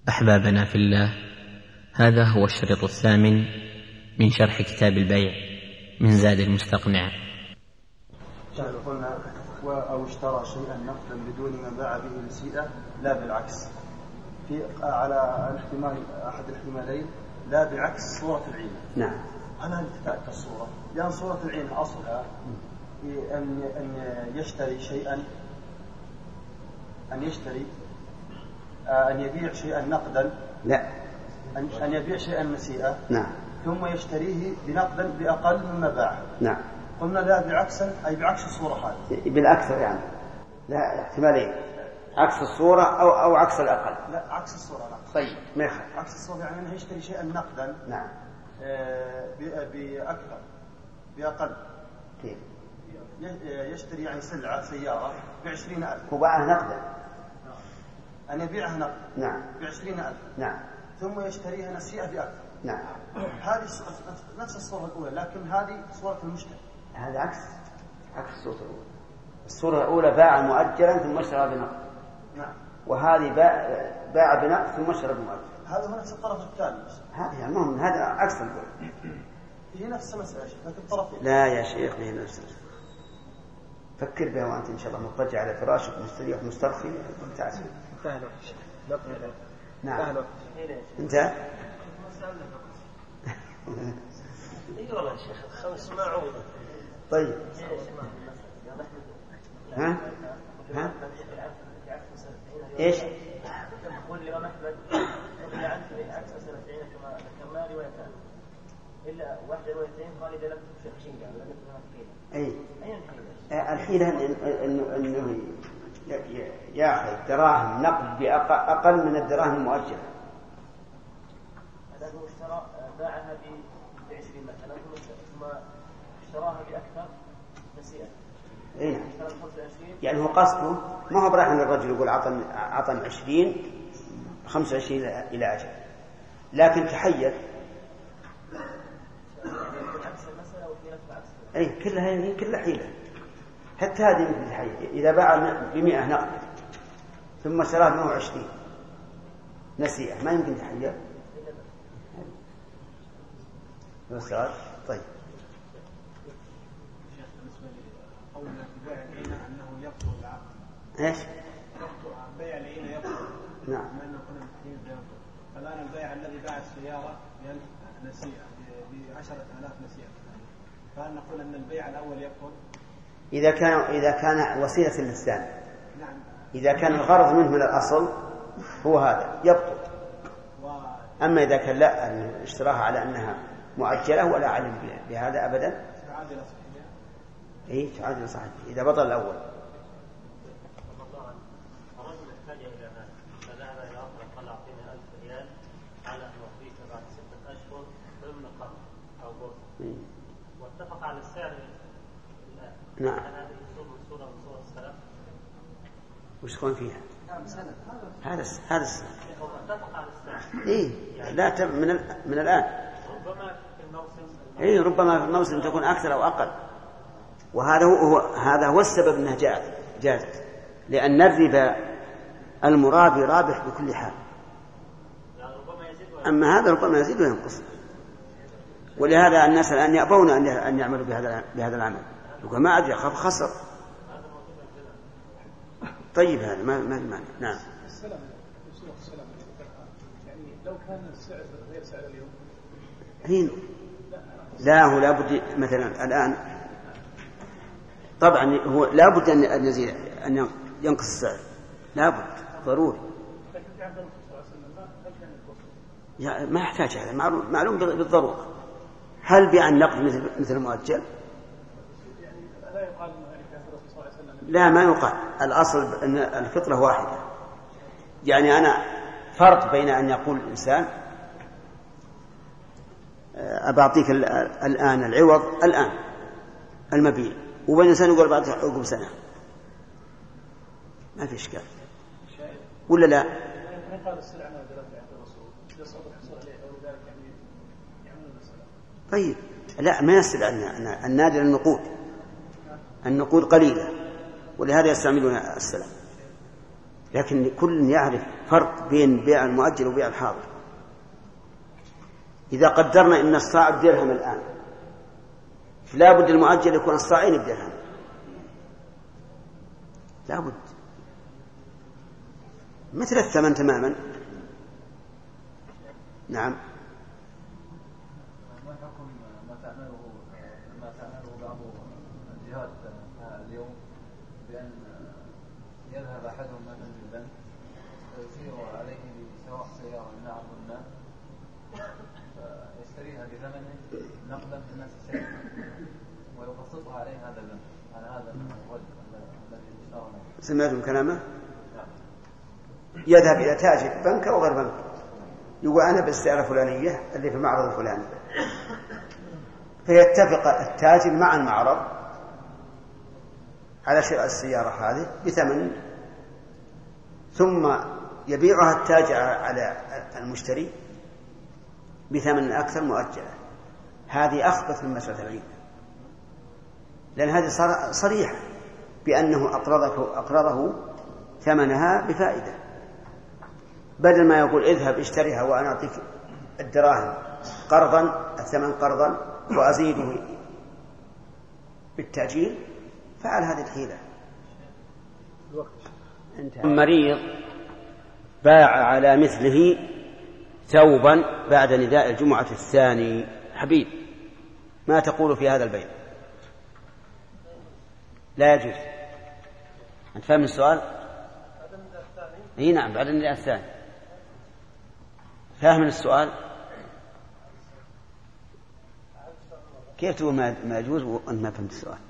أحبابنا في الله، هذا هو الشريط الثامن من شرح كتاب البيع من زاد المستقنع. قلنا أو اشترى شيئا نقدا بدون ما باع به نسيئة، لا بالعكس. على الاحتمال أحد الاحتمالين، لا بعكس صورة العين. نعم. أنا التفت الصورة، لأن صورة العين أصلها أن يشتري شيئا، أن يبيع شيئا نقدا، لا، أن يبيع شيئا نسيئة. نعم. ثم يشتريه بنقدا بأقل مما باعه. نعم. قلنا لا بعكس، أي بعكس الصورة هذه. بالأكثر يعني، لا احتمالين، عكس الصورة أو عكس الأقل. لا، عكس الصورة. لا. طيب ما يخالف. عكس الصورة يعني أنه يشتري شيئا نقدا. نعم. بأكثر بأقل. كيف؟ يشتري يعني سيارة ب20,000. هو باعها نقدا. أن يبيعها نقدا. نعم. ب20,000. نعم. ثم يشتريها نسيئة بأكثر. نعم. هذه نفس الصورة الأولى، لكن هذه صورة المشتري. هذا عكس الصورة الأولى. الصورة الأولى باع مؤجلا ثم اشترى بنقد. نعم. وهذه باع بنقد ثم اشترى بمؤجل. هذا هو نفس الطرف الثاني. هذه المهم، هذا عكس الأولى. هي نفس المسألة، لكن الطرفين. لا يا شيخ، هي نفس المسألة. فكر بها وأنت إن شاء الله مضطجع على فراشك مستريح مسترخي تعسف. نعم. انتهى. اي والله يا شيخ، 5 معوضة. طيب. ها ايش؟ يقول الإمام أحمد رضي عنه بعكس مسألة العين كما ذكرنا روايتان، إلا واحدة روايتين قال إذا لم تكشف شيء يعني لم يكن أي الحيلة أنه يأخذ دراهم نقد بأقل من الدراهم المؤجلة. هذا هو اشترى باعها ب20 مثلا ثم اشتراها بأكثر نسيئة. إيه. يعني هو قصده ما هو براح من الرجل يقول عطن 20 25 إلى أجل، لكن تحير. أي كلها حيلة. حتى هذه مثل الحيلة. إذا باع ب100 نقد ثم اشتراه 120 نسيئة، ما يمكن تحير. مسألة. طيب. ايش؟ بيع العين يبطل. نعم. فالآن البيع الذي باع السيارة نسيئة ب10,000 نسيئة، فهل نقول أن البيع الأول يبطل؟ إذا كان وسيلة للثاني. نعم. إذا كان الغرض منه من الأصل هو هذا يبطل. أما إذا كان لا، أن اشتراها على أنها مؤجلة ولا علم بهذا أبدا، تعادل صحيح. إيه تعادل صحيح إذا بطل الأول. واتفق على السعر. نعم. هذه صورة من صور السلف. وش تكون فيها؟ هذا السنة. اتفق على السعر. إيه لا من الآن. ربما في الموسم. إيه ربما في الموسم تكون أكثر أو أقل. هذا هو السبب أنها جازت، لأن الربا المرابي رابح بكل حال. أما هذا ربما يزيد وينقص. ولهذا الناس الآن يأبون أن يعملوا بهذا العمل، يقول ما أدري أخاف خسر. طيب هذا ما المعنى. نعم. السلام يعني لو كان السعر غير سعر اليوم. هين لا، هو لابد مثلا الآن طبعا هو لابد أن يزيد، أن ينقص السعر، لابد ضروري. يعني ما يحتاج هذا، معلوم بالضرورة. هل بيع النقد مثل المؤجل؟ لا ما يقال. الأصل أن الفطرة واحدة. يعني أنا فرق بين أن يقول الإنسان أبعطيك الآن العوض الآن المبيع، وبين الإنسان يقول بعد عقب سنة، ما في إشكال ولا لا؟ طيب لا، ما يصل النادر النقود قليلة، ولهذا يستعملون السلام. لكن كل يعرف فرق بين بيع المؤجل وبيع الحاضر. إذا قدرنا إن الصاع بدرهم الآن، لا بد المؤجل يكون الصاعين بدرهم، لا بد، مثل الثمن تماما. نعم. ما حكم ما تعمله بعض الجهات اليوم بأن يذهب أحدهم مثلا للبنك ويشير عليه بسواء سيارة من أعظم المال فيشتريها بثمن نقدا في الناس الشيء ويقسطها عليه هذا البنك على هذا الوجه الذي اشترى. سمعتم كلامه؟ يذهب إلى تاجر بنك أو غير بنك يقول أنا بالسعر الفلانية اللي في المعرض الفلاني، فيتفق التاجر مع المعرض على شراء السيارة هذه بثمن، ثم يبيعها التاجر على المشتري بثمن أكثر مؤجلة. هذه أخبث من مسألة العين، لأن هذه صريحة بأنه أقرضه ثمنها بفائدة، بدل ما يقول اذهب اشتريها وأنا أعطيك الدراهم قرضا، الثمن قرضا وأزيده بالتأجيل، فعل هذه الحيلة. مريض باع على مثله ثوبا بعد نداء الجمعة الثاني. حبيب، ما تقول في هذا البيع؟ لا يجوز. أنت فاهم السؤال؟ اي نعم، بعد النداء الثاني. فاهم السؤال؟ كيف تقول ما يجوز وأنت ما فهمت السؤال؟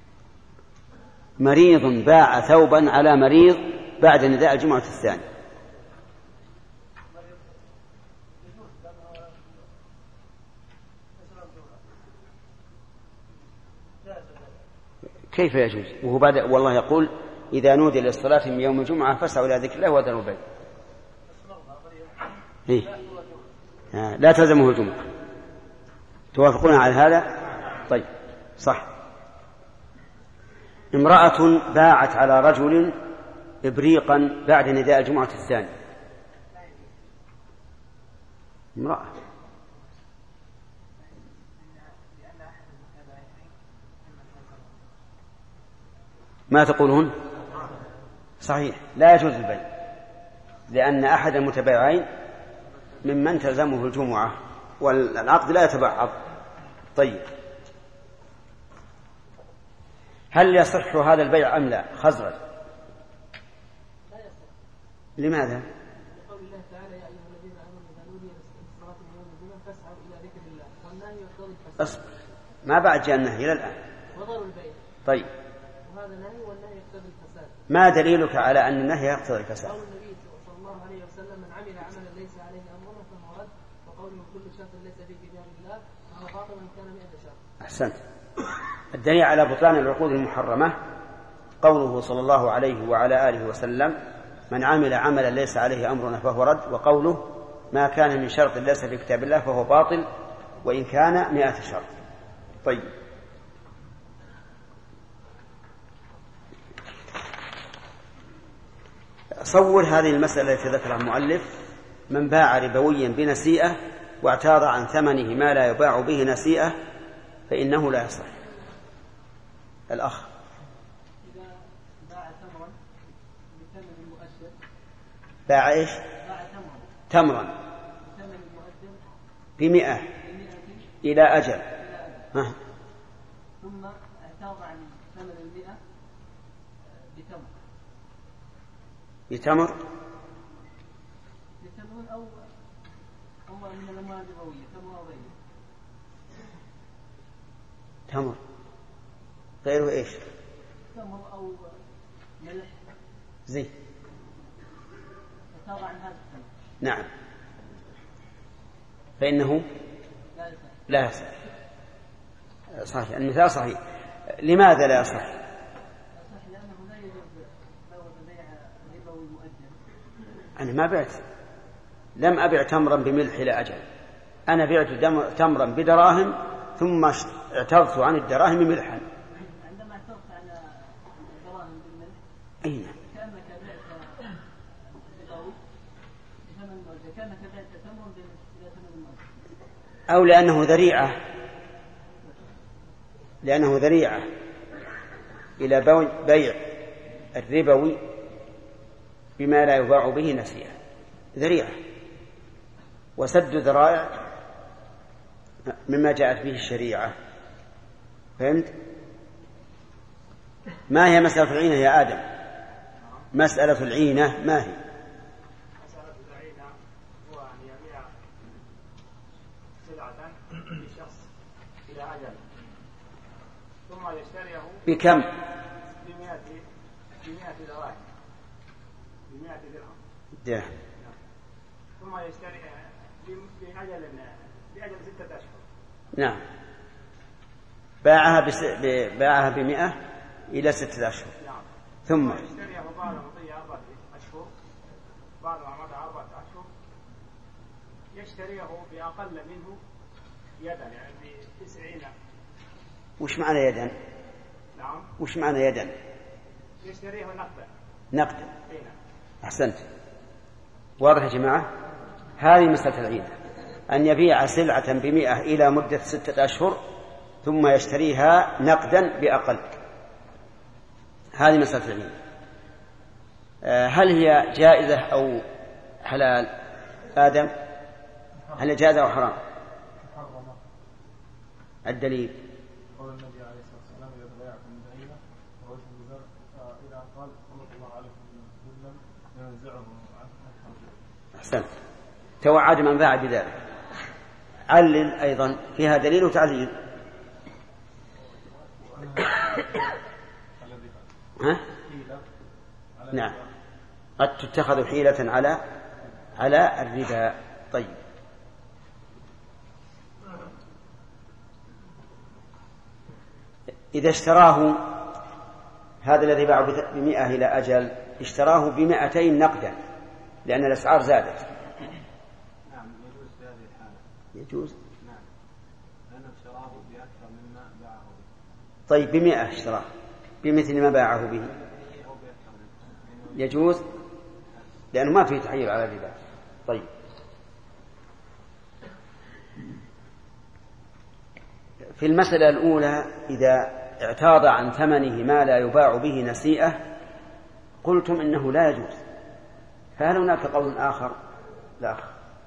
مريض باع ثوبا على مريض بعد نداء الجمعة الثاني. كيف يجوز وهو بعد؟ والله يقول إذا نودي للصلاة من يوم الجمعة فاسعوا إلى ذكر الله وذروا البيع. لا تلزمه الجمعة. توافقون على هذا؟ طيب، صح. امرأة باعت على رجل إبريقا بعد نداء الجمعة الثاني. امرأة ما تقولون؟ صحيح، لا يجوز البيع، لأن أحد المتبايعين ممن تلزمه الجمعة والعقد لا يتبعض. طيب، هل يصح هذا البيع أم لا؟ خزرج. لماذا؟ لقول الله تعالى يا أيها الذين آمنوا إذا نودي للصلاة من يوم الجمعة فاسعوا إلى ذكر الله، والنهي يقتضي الفساد. ما بعد جاء النهي إلى الآن. وضروا البيع. طيب، وهذا نهي والنهي يقتضي الفساد. ما دليلك على أن النهي يقتضي الفساد؟ قول النبي صلى الله عليه وسلم من عمل عملا ليس عليه أمرنا فهو رد، وقوله كل شرط ليس في كتاب الله فهو باطل وإن كان 100 شرط. أحسنت. الدليل على بطلان العقود المحرمة قوله صلى الله عليه وعلى آله وسلم من عمل عملا ليس عليه أمرنا فهو رد، وقوله ما كان من شرط ليس في كتاب الله فهو باطل وإن كان 100 شرط. طيب، صور هذه المسألة التي ذكرها المؤلف: من باع ربويا بنسيئة واعتاض عن ثمنه ما لا يباع به نسيئة فإنه لا يصح. الأخ إذا باع تمرا بثمن مؤجل. باع إيش؟ باع تمرا بثمن مؤجل ب100 إلى أجل. ثم اعتاض عن ثمن 100 بتمر أو من الأموال الربوية، تمر أو غيره. تمر غيره إيش؟ تمر أو ملح زيت. اعتاض عن هذا الثمن. نعم، فإنه لا يصح. صحيح، المثال صحيح. لماذا لا يصح؟ لأنه لا يجوز بيع ربوي مؤجل. أنا ما بعت، لم أبع تمرا بملح إلى أجل، أنا بعت تمرا بدراهم ثم اعترضت عن الدراهم ملحا. عندما اعترضت على الدراهم بالملح أين؟ كأنك بعت ربوي أو لأنه ذريعة إلى بيع الربوي بما لا يباع به نسيئة، ذريعة، وسد ذرائع مما جاءت به الشريعة. فهمت؟ ما هي مسألة العينة يا آدم؟ مسألة العينة ما هي؟ مسألة العينة هو أن يبيع سلعة لشخص إلى أجل ثم يشتريه بكم؟ ب100 دراهم، ب100 درهم، ثم يشتري بأجل 6 أشهر. نعم، باعها ب100 إلى 6 أشهر. نعم. ثم يشتريه بعد مضي 4 أشهر، بعد ما مضى 4 أشهر يشتريه بأقل منه يدا، يعني ب90. وش معنى يدا؟ نعم. وش معنى يدا؟ يشتريه نقدا. نقدا. أحسنت، واضح يا جماعة؟ هذه مسألة العينة، أن يبيع سلعة ب100 إلى مدة 6 أشهر ثم يشتريها نقدا بأقل. هذه مسألة العينة. هل هي جائزة أو حلال؟ آدم، هل هي جائزة أو حرام؟ الدليل قول النبي عليه الصلاة والسلام: إذا تبايعكم بعينة ووجه الزر إلى أن قال: سلط الله عليكم ذلا ينزعه عنه. أحسنت، توعد من باع بذلك. علل أيضا، فيها دليل وتعليل. ها؟ نعم، قد تتخذ حيلة على الربا. طيب، إذا اشتراه هذا الذي باع ب100 إلى أجل، اشتراه ب200 نقدا لأن الأسعار زادت. نعم، يجوز في هذه الحالة. يجوز؟ نعم، لأنه اشتراه بأكثر مما باعه به. طيب، ب100 اشتراه بمثل ما باعه به، يجوز لأنه ما فيه تحيل على الربا. طيب، في المسألة الأولى إذا اعتاض عن ثمنه ما لا يباع به نسيئة قلتم إنه لا يجوز، فهل هناك قول آخر؟ لا.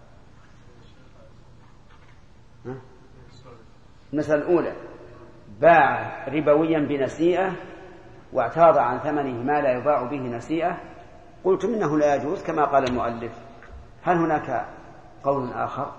المسألة الأولى باع ربويا بنسيئة واعتاض عن ثمنه ما لا يباع به نسيئة قلتم إنه لا يجوز كما قال المؤلف، هل هناك قول آخر؟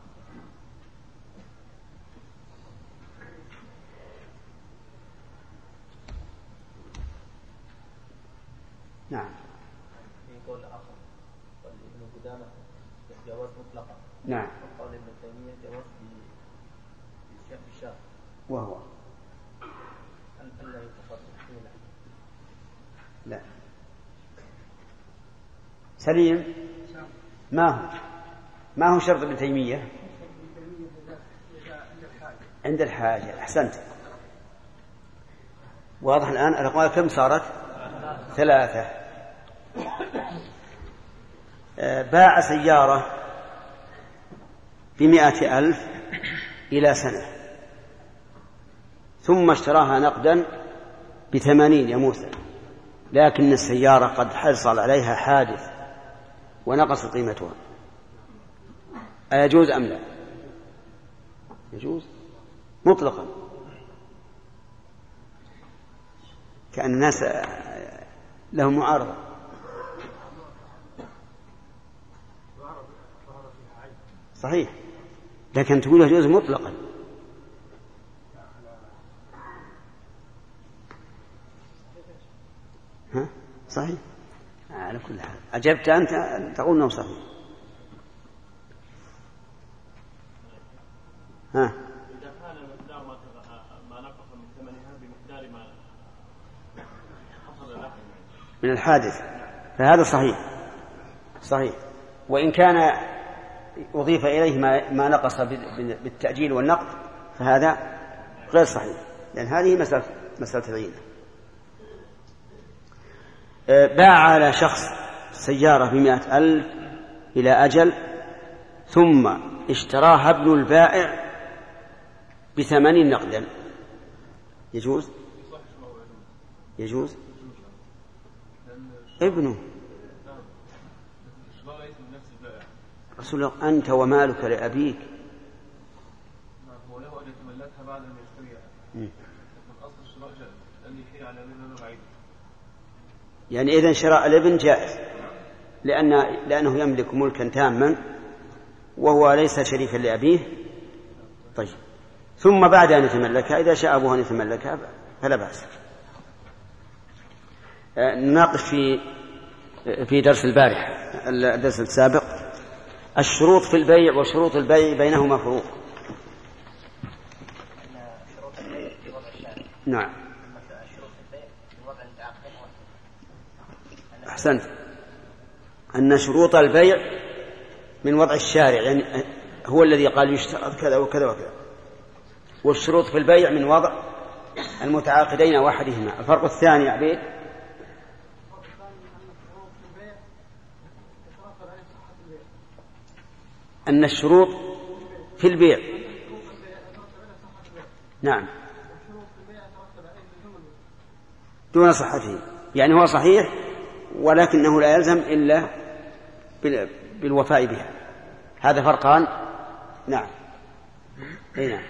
نعم. في قول آخر قال ابن قدامة جواز مطلقا. نعم. وقال ابن تيمية جواز بالشاف. وهو ألا يتصرف حيلة. لا. سليم، ما هو شرط ابن تيمية؟ عند الحاجة. أحسنت، واضح الآن. الأقوال كم صارت؟ 3. باع سيارة ب100,000 إلى سنة ثم اشتراها نقدا ب80 يا موسى، لكن السيارة قد حصل عليها حادث ونقص قيمتها، أيجوز أم لا؟ يجوز مطلقا، كأن الناس لهم معارضة. صحيح، لكن تقول يجوز مطلقا. ها؟ صحيح، على كل حال أجبت أنت تقول أنه صحيح. ها؟ إذا كان مقدار ما نقص من ثمنها بمقدار ما حصل له من الحادث فهذا صحيح، وإن كان أضيف إليه ما نقص بالتأجيل والنقد فهذا غير صحيح، لأن هذه مسألة العينة. باع على شخص سيارة ب100,000 إلى أجل ثم اشتراها ابن البائع ب8 نقدا يجوز؟ يجوز ابنه رسول الله أنت ومالك لأبيك هو له أن يتملكها بعد أن يشتريها لكن أصل الشراء جائز لأن يحيل على الابن بعيد يعني إذن شراء الابن جائز لأنه يملك ملكا تاما وهو ليس شريكا لأبيه. طيب ثم بعد أن يتملكها إذا شاء أبوه أن يتملكها فلا بأس. نناقش في درس البارح الدرس السابق الشروط في البيع وشروط البيع بينهما فروق. نعم أحسنت. أن شروط البيع من وضع الشارع يعني هو الذي قال يشترط كذا وكذا وكذا، والشروط في البيع من وضع المتعاقدين واحدهما. الفرق الثاني يا عبيد أن الشروط في البيع نعم دون صحته، يعني هو صحيح ولكنه لا يلزم إلا بالوفاء بها. هذا فرقان. نعم أي نعم.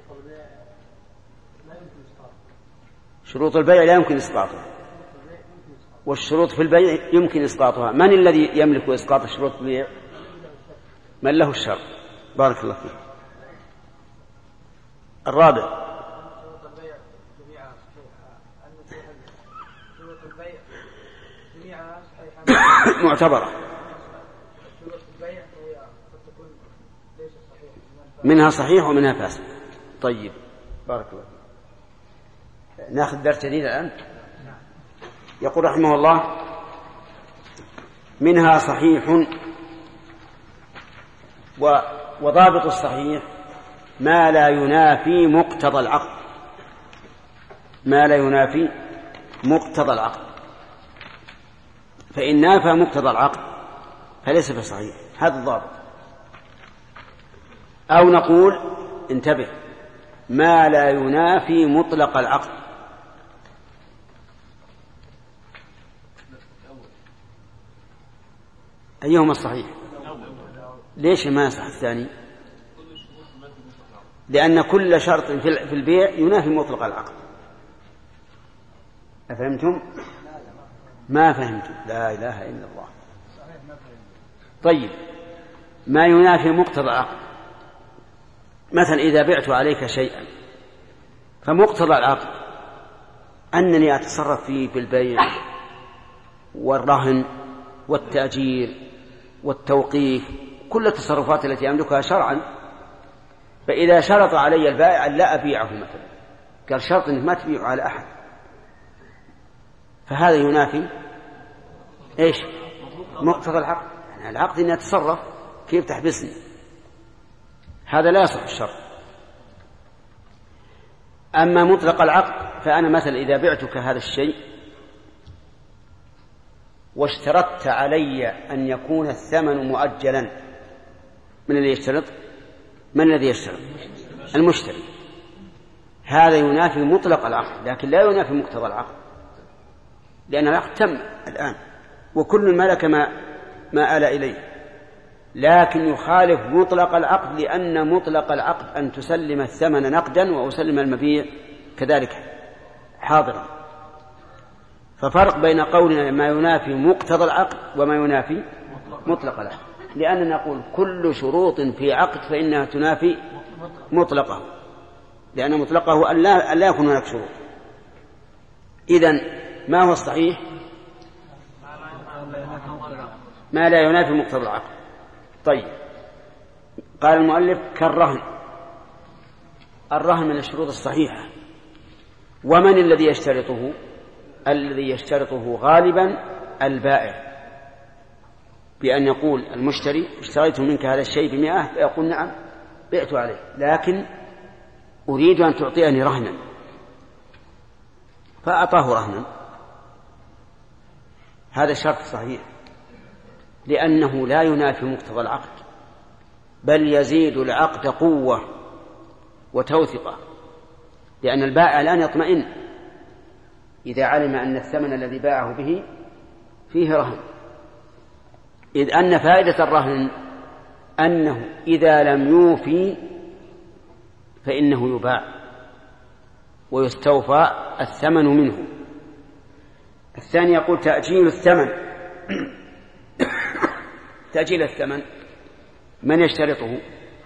شروط البيع لا يمكن إسقاطها والشروط في البيع يمكن إسقاطها. من الذي يملك إسقاط الشروط في البيع؟ من له الشرط. بارك الله فيك. الرابع معتبرة منها صحيح ومنها فاسد. طيب بارك الله فيك. ناخذ درس جديد الآن. يقول رحمه الله منها صحيح وضابط الصحيح ما لا ينافي مقتضى العقد. ما لا ينافي مقتضى العقد، فإن نافى مقتضى العقد فليس بصحيح. هذا الضابط. أو نقول انتبه ما لا ينافي مطلق العقد. أيهما الصحيح؟ ليش ما يصح الثاني؟ لأن كل شرط في البيع ينافي مطلق العقد. أفهمتم؟ ما فهمتم. لا إله إلا الله. طيب ما ينافي مقتضى العقد مثلا إذا بعت عليك شيئا فمقتضى العقد أنني أتصرف فيه بالبيع والرهن والتأجير والتوقيف، كل التصرفات التي أملكها شرعا. فإذا شرط علي البائع أن لا أبيعه مثلا، قال شرط أنك ما تبيعه على أحد، فهذا ينافي إيش؟ مقتضى العقد. يعني العقد أني أتصرف كيف تحبسني، هذا لا يصح الشرط. أما مطلق العقد فأنا مثلا إذا بعتك هذا الشيء واشترطت علي أن يكون الثمن مؤجلا، من الذي يشترط؟ من الذي يشترط؟ المشتري. هذا ينافي مطلق العقد لكن لا ينافي مقتضى العقد، لأن العقد تم الآن وكل ملك ما آل إليه، لكن يخالف مطلق العقد لأن مطلق العقد أن تسلم الثمن نقدا وأسلم المبيع كذلك حاضرا. ففرق بين قولنا ما ينافي مقتضى العقد وما ينافي مطلق العقد، لأننا نقول كل شروط في عقد فإنها تنافي مطلقه، لأن مطلقه أن لا يكون هناك شروط. إذن ما هو الصحيح؟ ما لا ينافي مقتضى العقد. طيب قال المؤلف كالرهن. الرهن من الشروط الصحيحة. ومن الذي يشترطه؟ الذي يشترطه غالبا البائع، بأن يقول المشتري اشتريت منك هذا الشيء ب100 فيقول نعم بعت عليه لكن أريد أن تعطيني رهنا، فأعطاه رهنا. هذا الشرط صحيح لأنه لا ينافي مقتضى العقد، بل يزيد العقد قوة وتوثقة، لأن البائع الآن يطمئن إذا علم أن الثمن الذي باعه به فيه رهن، إذ أن فائدة الرهن أنه إذا لم يوفي فإنه يباع ويستوفى الثمن منه. الثاني يقول تأجيل الثمن. تأجيل الثمن من يشترطه؟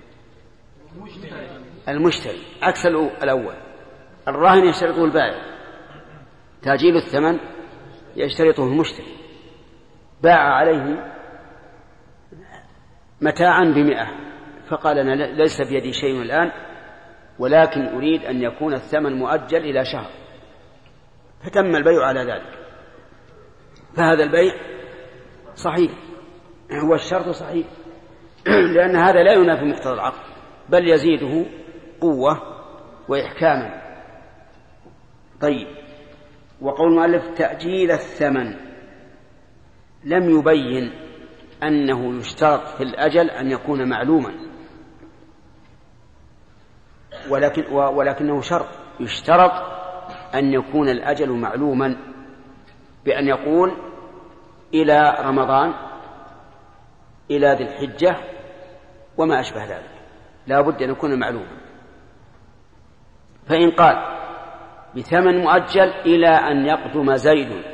المشتري، عكس الأول. الراهن يشترطه البائع، تأجيل الثمن يشترطه المشتري. باع عليه متاعا ب100 فقال أنا ليس بيدي شيء الآن ولكن أريد أن يكون الثمن مؤجل إلى شهر، فتم البيع على ذلك، فهذا البيع صحيح، هو الشرط صحيح، لأن هذا لا ينافي مقتضى العقد بل يزيده قوة وإحكاما. طيب، وقول المؤلف تأجيل الثمن لم يبين أنه يشترط في الأجل أن يكون معلوما، ولكنه شرط، يشترط أن يكون الأجل معلوما بأن يقول إلى رمضان، إلى ذي الحجة وما أشبه ذلك، لا بد أن يكون معلوما. فإن قال بثمن مؤجل إلى أن يقدم زيد،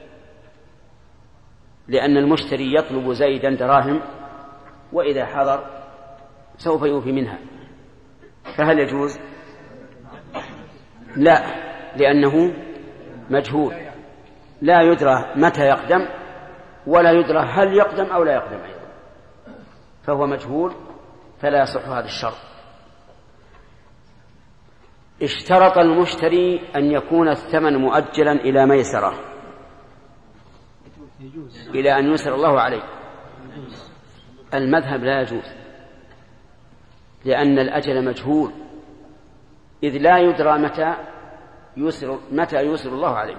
لأن المشتري يطلب زيدا دراهم وإذا حضر سوف يوفي منها، فهل يجوز؟ لا، لأنه مجهول، لا يدرى متى يقدم ولا يدرى هل يقدم أو لا يقدم أيضا، فهو مجهول فلا يصح هذا الشرط. اشترط المشتري أن يكون الثمن مؤجلا إلى ميسرة، إلى أن يسر الله عليه. المذهب لا يجوز، لأن الأجل مجهول، إذ لا يدرى متى يسر الله عليه.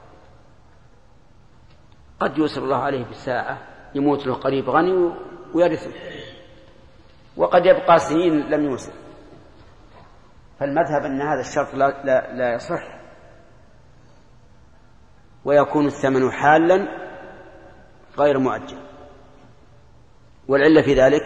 قد يسر الله عليه بالساعة، يموت له قريب غني ويرثه، وقد يبقى سنين لم يوسر. فالمذهب أن هذا الشرط لا يصح، ويكون الثمن حالا غير مؤجل. والعلة في ذلك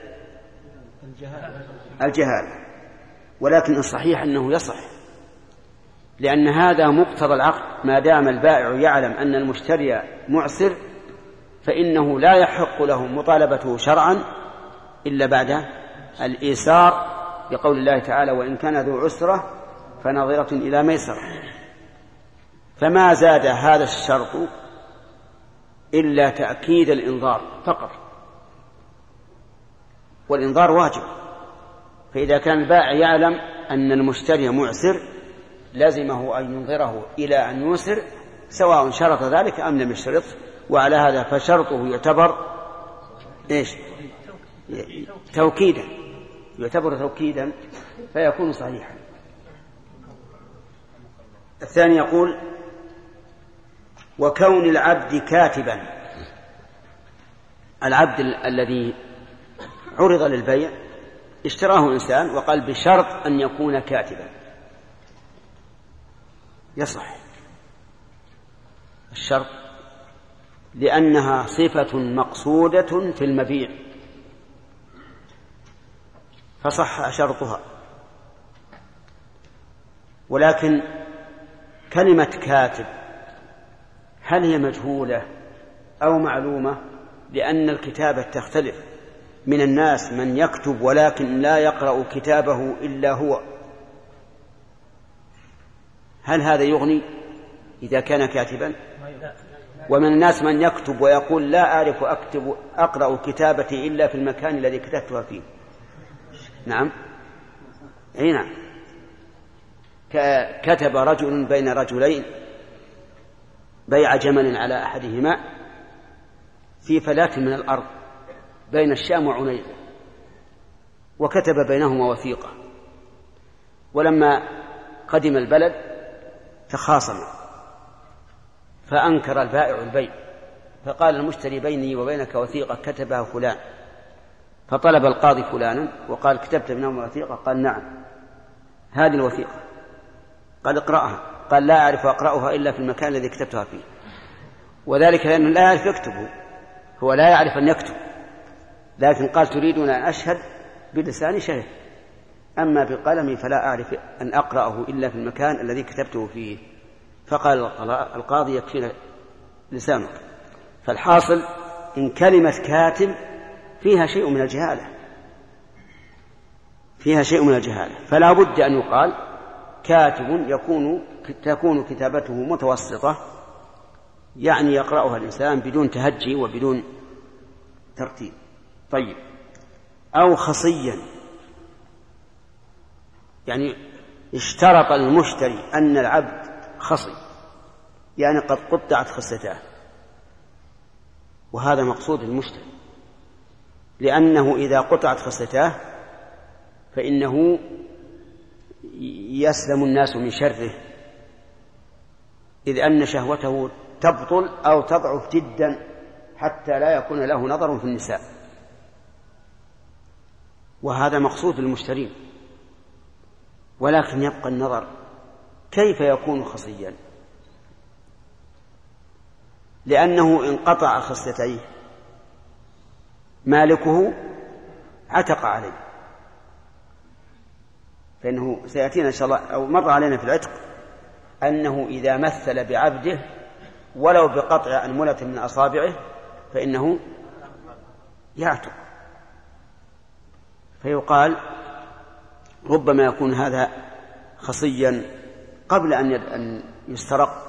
الجهالة، ولكن الصحيح أنه يصح، لأن هذا مقتضى العقد. ما دام البائع يعلم أن المشتري معسر فإنه لا يحق له مطالبته شرعا إلا بعد الإيسار، بقول الله تعالى وإن كان ذو عسرة فنظرة إلى ميسرة. فما زاد هذا الشرط إلا تأكيد الإنظار فقط، والإنظار واجب. فإذا كان البائع يعلم أن المشتري معسر لازمه أن ينظره إلى أن يوسر، سواء شرط ذلك أم لم يشترط. وعلى هذا فشرطه يعتبر توكيدا، يعتبر توكيدا فيكون صحيحا. الثاني يقول وكون العبد كاتبا. العبد الذي عرض للبيع اشتراه إنسان وقال بشرط أن يكون كاتبا، يصح الشرط، لأنها صفة مقصودة في المبيع فصح شرطها. ولكن كلمة كاتب هل هي مجهولة أو معلومة؟ لأن الكتابة تختلف، من الناس من يكتب ولكن لا يقرأ كتابه إلا هو، هل هذا يغني إذا كان كاتبا؟ ومن الناس من يكتب ويقول لا أعرف أقرأ كتابتي إلا في المكان الذي كتبتها فيه. نعم، أي نعم. كتب رجل بين رجلين بيع جمل على أحدهما في فلاة من الأرض بين الشام وعنيزة، وكتب بينهما وثيقة، ولما قدم البلد تخاصم، فأنكر البائع البيع، فقال المشتري بيني وبينك وثيقة كتبها فلان، فطلب القاضي فلانا وقال كتبت ابنهم وثيقة؟ قال نعم هذه الوثيقة. قال اقرأها. قال لا أعرف أقرأها إلا في المكان الذي كتبتها فيه، وذلك لأنه لا يعرف يكتبه، هو لا يعرف أن يكتب، لكن قال تريدون أن أشهد بلساني شهد، أما بقلمي فلا أعرف أن أقرأه إلا في المكان الذي كتبته فيه. فقال القاضي يكفينا لسانك. فالحاصل إن كلمة كاتب فيها شيء من الجهالة، فيها شيء من الجهالة، فلا بد أن يقال كاتب تكون كتابته متوسطة، يعني يقرأها الإنسان بدون تهجي وبدون ترتيب. طيب، أو خصيا، يعني اشترط المشتري أن العبد خصي، يعني قد قطعت خصيتاه، وهذا مقصود المشتري، لأنه إذا قطعت خصيتاه فإنه يسلم الناس من شره، إذ أن شهوته تبطل أو تضعف جدا حتى لا يكون له نظر في النساء، وهذا مقصود المشترين. ولكن يبقى النظر كيف يكون خصيا؟ لأنه إن قطع خصيتيه مالكه عتق عليه، فإنه سيأتينا إن شاء الله أو مر علينا في العتق أنه إذا مثل بعبده ولو بقطع أنملة من أصابعه فإنه يعتق. فيقال ربما يكون هذا خصيا قبل أن يسترق،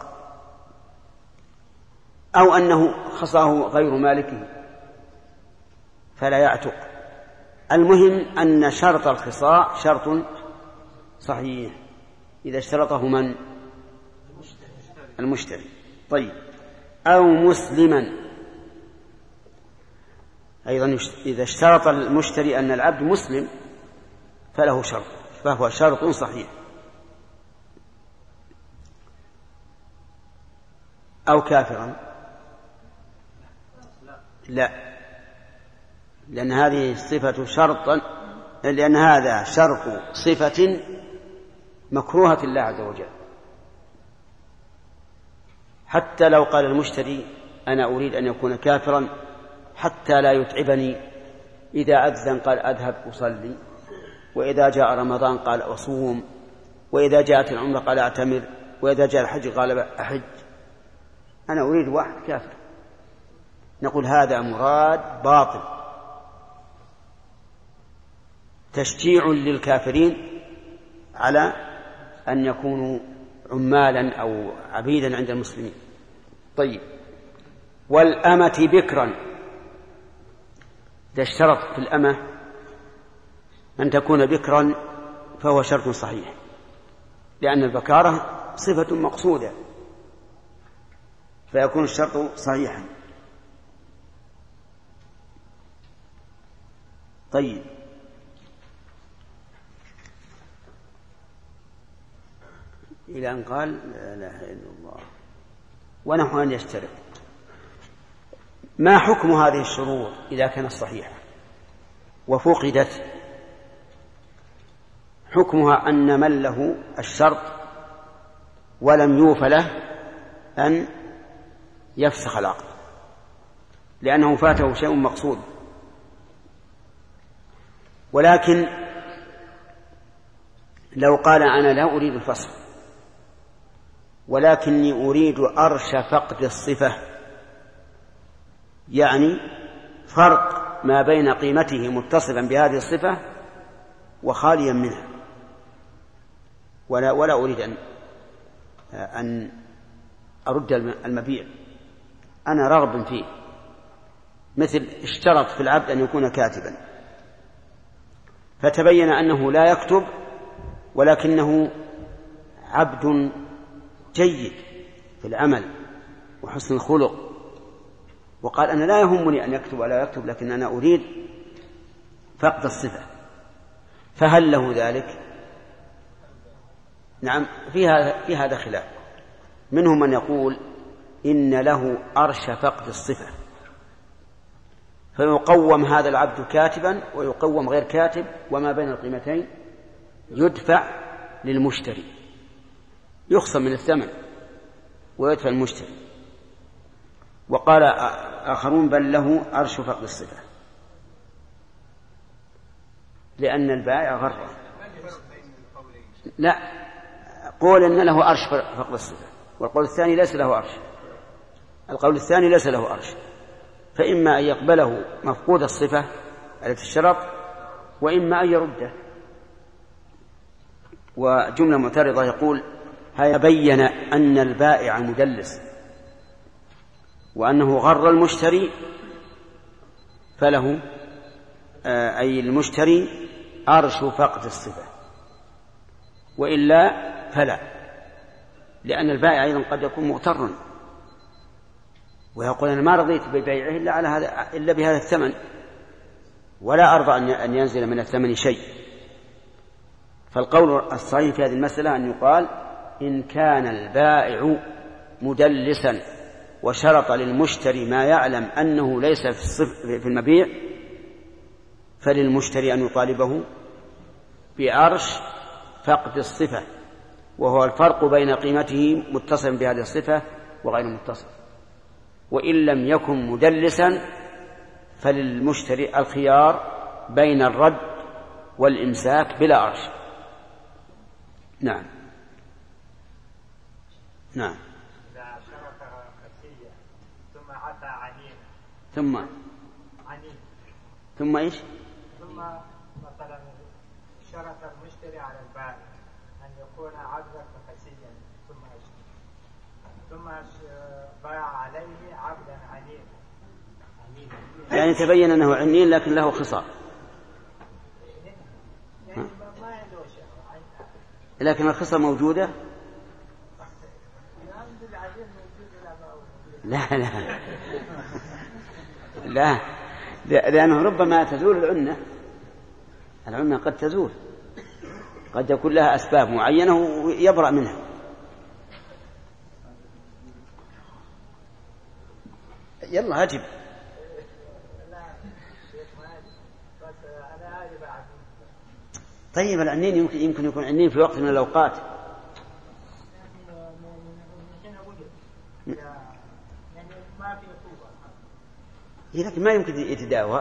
أو أنه خصاه غير مالكه فلا يعتق. المهم أن شرط الخصاء شرط صحيح إذا اشترطه من؟ المشتري. طيب، أو مسلما أيضا، إذا اشترط المشتري أن العبد مسلم فله شرط، فهو شرط صحيح. أو كافرا، لا، لأن هذه صفة شرطا، لأن هذا شرط صفة مكروهة الله عز وجل. حتى لو قال المشتري أنا أريد أن يكون كافرا حتى لا يتعبني، إذا أذن قال أذهب أصلي، وإذا جاء رمضان قال أصوم، وإذا جاءت العمرة قال أعتمر، وإذا جاء الحج قال أحج، أنا أريد واحد كافر، نقول هذا مراد باطل، تشجيع للكافرين على أن يكونوا عمالا أو عبيدا عند المسلمين. طيب، والأمة بكرا، إذا اشترط في الأمة أن تكون بكرا فهو شرط صحيح، لأن البكارة صفة مقصودة فيكون الشرط صحيحا. طيب، إلى أن قال لا إله إلا الله ونحو أن يشترط. ما حكم هذه الشروط إذا كانت صحيحة وفقدت؟ حكمها أن من له الشرط ولم يوف له أن يفسخ العقد، لأنه فاته شيء مقصود. ولكن لو قال أنا لا أريد الفسخ ولكني أريد أرش فقد الصفة، يعني فرق ما بين قيمته متصفا بهذه الصفة وخاليا منها، ولا أريد أن أرد المبيع، أنا راغب فيه، مثل اشترط في العبد أن يكون كاتبا فتبين أنه لا يكتب ولكنه عبد جيد في العمل وحسن الخلق، وقال أنا لا يهمني أن يكتب ولا يكتب لكن أنا أريد فقد الصفة، فهل له ذلك؟ نعم، في هذا خلاف، منهم من يقول إن له أرش فقد الصفة، فيقوم هذا العبد كاتبا ويقوم غير كاتب، وما بين القيمتين يدفع للمشتري، يخصم من الثمن ويدفع المشتري. وقال آخرون بل له أرش فقد الصفة، لأن البائع غره. لا، قول إن له أرش فقد الصفة، والقول الثاني ليس له أرش. القول الثاني ليس له أرش، فإما أن يقبله مفقود الصفة التي الشرط، وإما أن يرده. وجملة معترضة يقول: هيا بين أن البائع مدلس وأنه غر المشتري، فله أي المشتري أرش فقد الصفة، وإلا فلا، لأن البائع أيضا قد يكون مغترا ويقول: أنا ما رضيت ببيعه إلا بهذا الثمن، ولا أرضى أن ينزل من الثمن شيء. فالقول الصحيح في هذه المسألة أن يقال: إن كان البائع مدلسا وشرط للمشتري ما يعلم أنه ليس في المبيع، فللمشتري أن يطالبه بأرش فقد الصفة، وهو الفرق بين قيمته متصل بهذه الصفة وغير متصل. وإن لم يكن مدلسا فللمشتري الخيار بين الرد والإمساك بلا أرش. نعم. نعم. إذا شرط خسية ثم عطى عنين ثم إيش؟ ثم مثلا شرط المشتري على البائع أن يكون عبدا خسيا ثم باع عليه عبدا عنين، يعني تبين أنه عنين لكن له خصام، يعني ما عنده شيء، لكن الخصام موجودة. لا لأنه ربما تزول العنة قد تزول، قد يكون لها أسباب معينة ويبرأ منها. يلا أجب. طيب العنين يمكن يكون عنين في وقت من الأوقات. لكن ما يمكن يتداوى.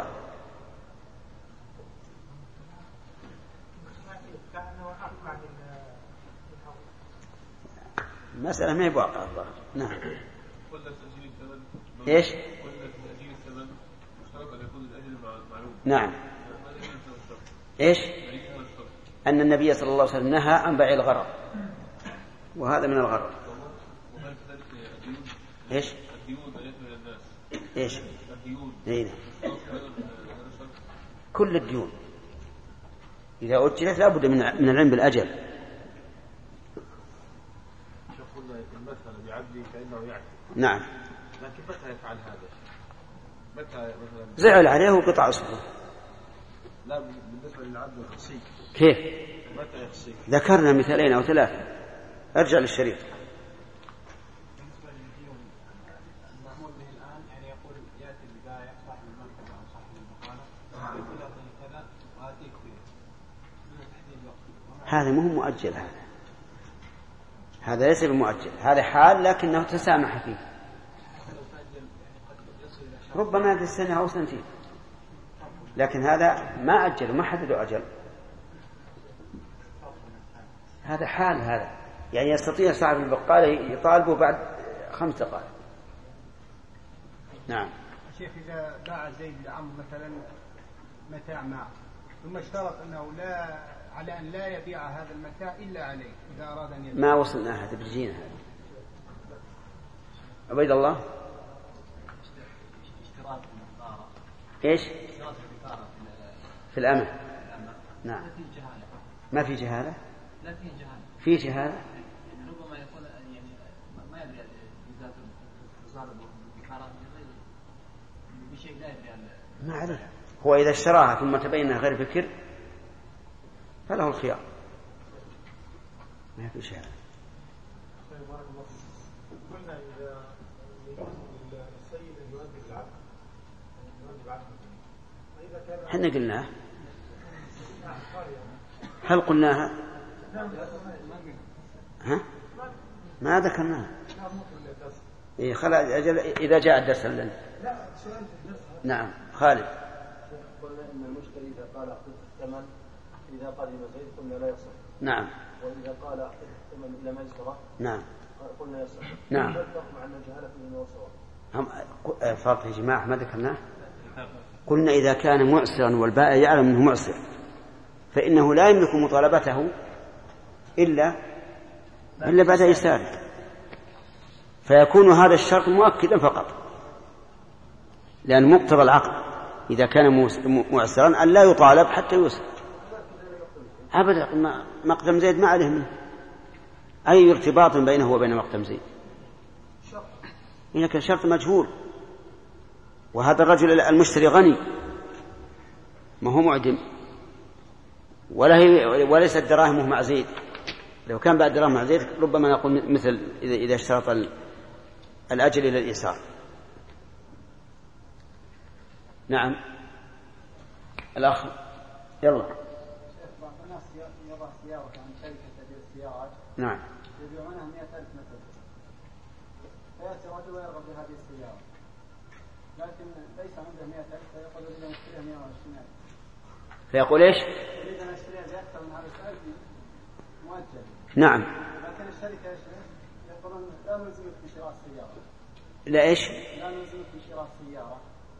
المسألة ما يبقى الظاهر. نعم. ايش؟ نعم. ايش؟ أن النبي صلى الله عليه وسلم نهى عن بيع الغرر، وهذا من الغرر. ايش؟ ايش؟ هنا. كل الديون إذا أجلت لا بد من العلم بالأجل. المثل بعبده كأنه يعتق. نعم. لكن متى يفعل هذا؟ متى مثلا زعل عليه وقطع أصبعه؟ لا، بالنسبة للعبد الخصي كيف؟ متى يخصي؟ ذكرنا مثالين أو ثلاثة، أرجع للشريط. بالنسبة للديون المعمول به الآن، يعني يقول يأتي البائع صاحب المركبة أو صاحب البقالة يقول أعطني كذا وآتيك فيه من تحديد وقت. هذا مو مؤجل، هذا ليس بمؤجل، هذا حال لكنه تسامح فيه، ربما هذه السنة أو سنتين، لكن هذا ما أجل وما حددوا أجل. هذا حال، هذا يعني يستطيع صاحب البقالة يطالبه بعد 5 دقائق. نعم. شيخ، إذا باع زيد لعمرو مثلا متاع معه ثم اشترط أنه لا على أن لا يبيع هذا المتاع إلا عليه إذا أراد أن يبيع. ما وصلنا هذا بجينا. عبيد الله. إيش؟ في الأمن. نعم. ما في جهالة. لا في جهالة. في جهالة. ربما يكون يعني ما يدري إذا تصادف بكارات بشيء لا يدري عنه. ما عليه، هو إذا اشتراها ثم تبين غير بكر فله الخيار، ما في شيء. قلنا إذا السيد يؤدي العبد احنا قلناه. هل قلناها؟ ها؟ ما ذكرناها. إيه خلاص إذا جاء الدرس لنا. نعم خالد. قلنا إن المشتري إذا قال أعطيك الثمن إذا قدم زيد قلنا لا يصح. نعم. وإذا قال أعطيك الثمن إلى ميسرة نعم قلنا يصح. نعم. مع أن الجهالة فيه وسواء. فرق يا جماعة ما ذكرناه. قلنا إذا كان معسرا والبائع يعلم أنه معسر فإنه لا يملك مطالبته إلا بعد إيساره، فيكون هذا الشرط مؤكدا فقط، لأن مقتضى العقد إذا كان معسرا أن لا يطالب حتى يوسر. أبدا مقدم زيد ما عليه منه أي ارتباط بينه وبين مقدم زيد، إنك شرط مجهول. وهذا الرجل المشتري غني ما هو معدم وليست دراهمه مع زيد. لو كان بعد دراهم مع زيد ربما نقول مثل إذا اشترط الأجل إلى الإيسار. نعم الأخ يلا. بعض الناس يضع سيارة عن شركة تبيع السيارات. نعم. يبيعونها 100,000 مثلا. فيأتي رجل ويرغب بهذه السيارة لكن ليس عنده 100,000 فيقول أريد أن أشتريها 120,000. فيقول إيش؟ أريد أن أشتريها بأكثر من هذا السعر مؤجل. نعم. لكن الشركة إيش يقولون لا نلزمك بشراء السيارة. لا إيش؟ لا نلزمك بشراء السيارة.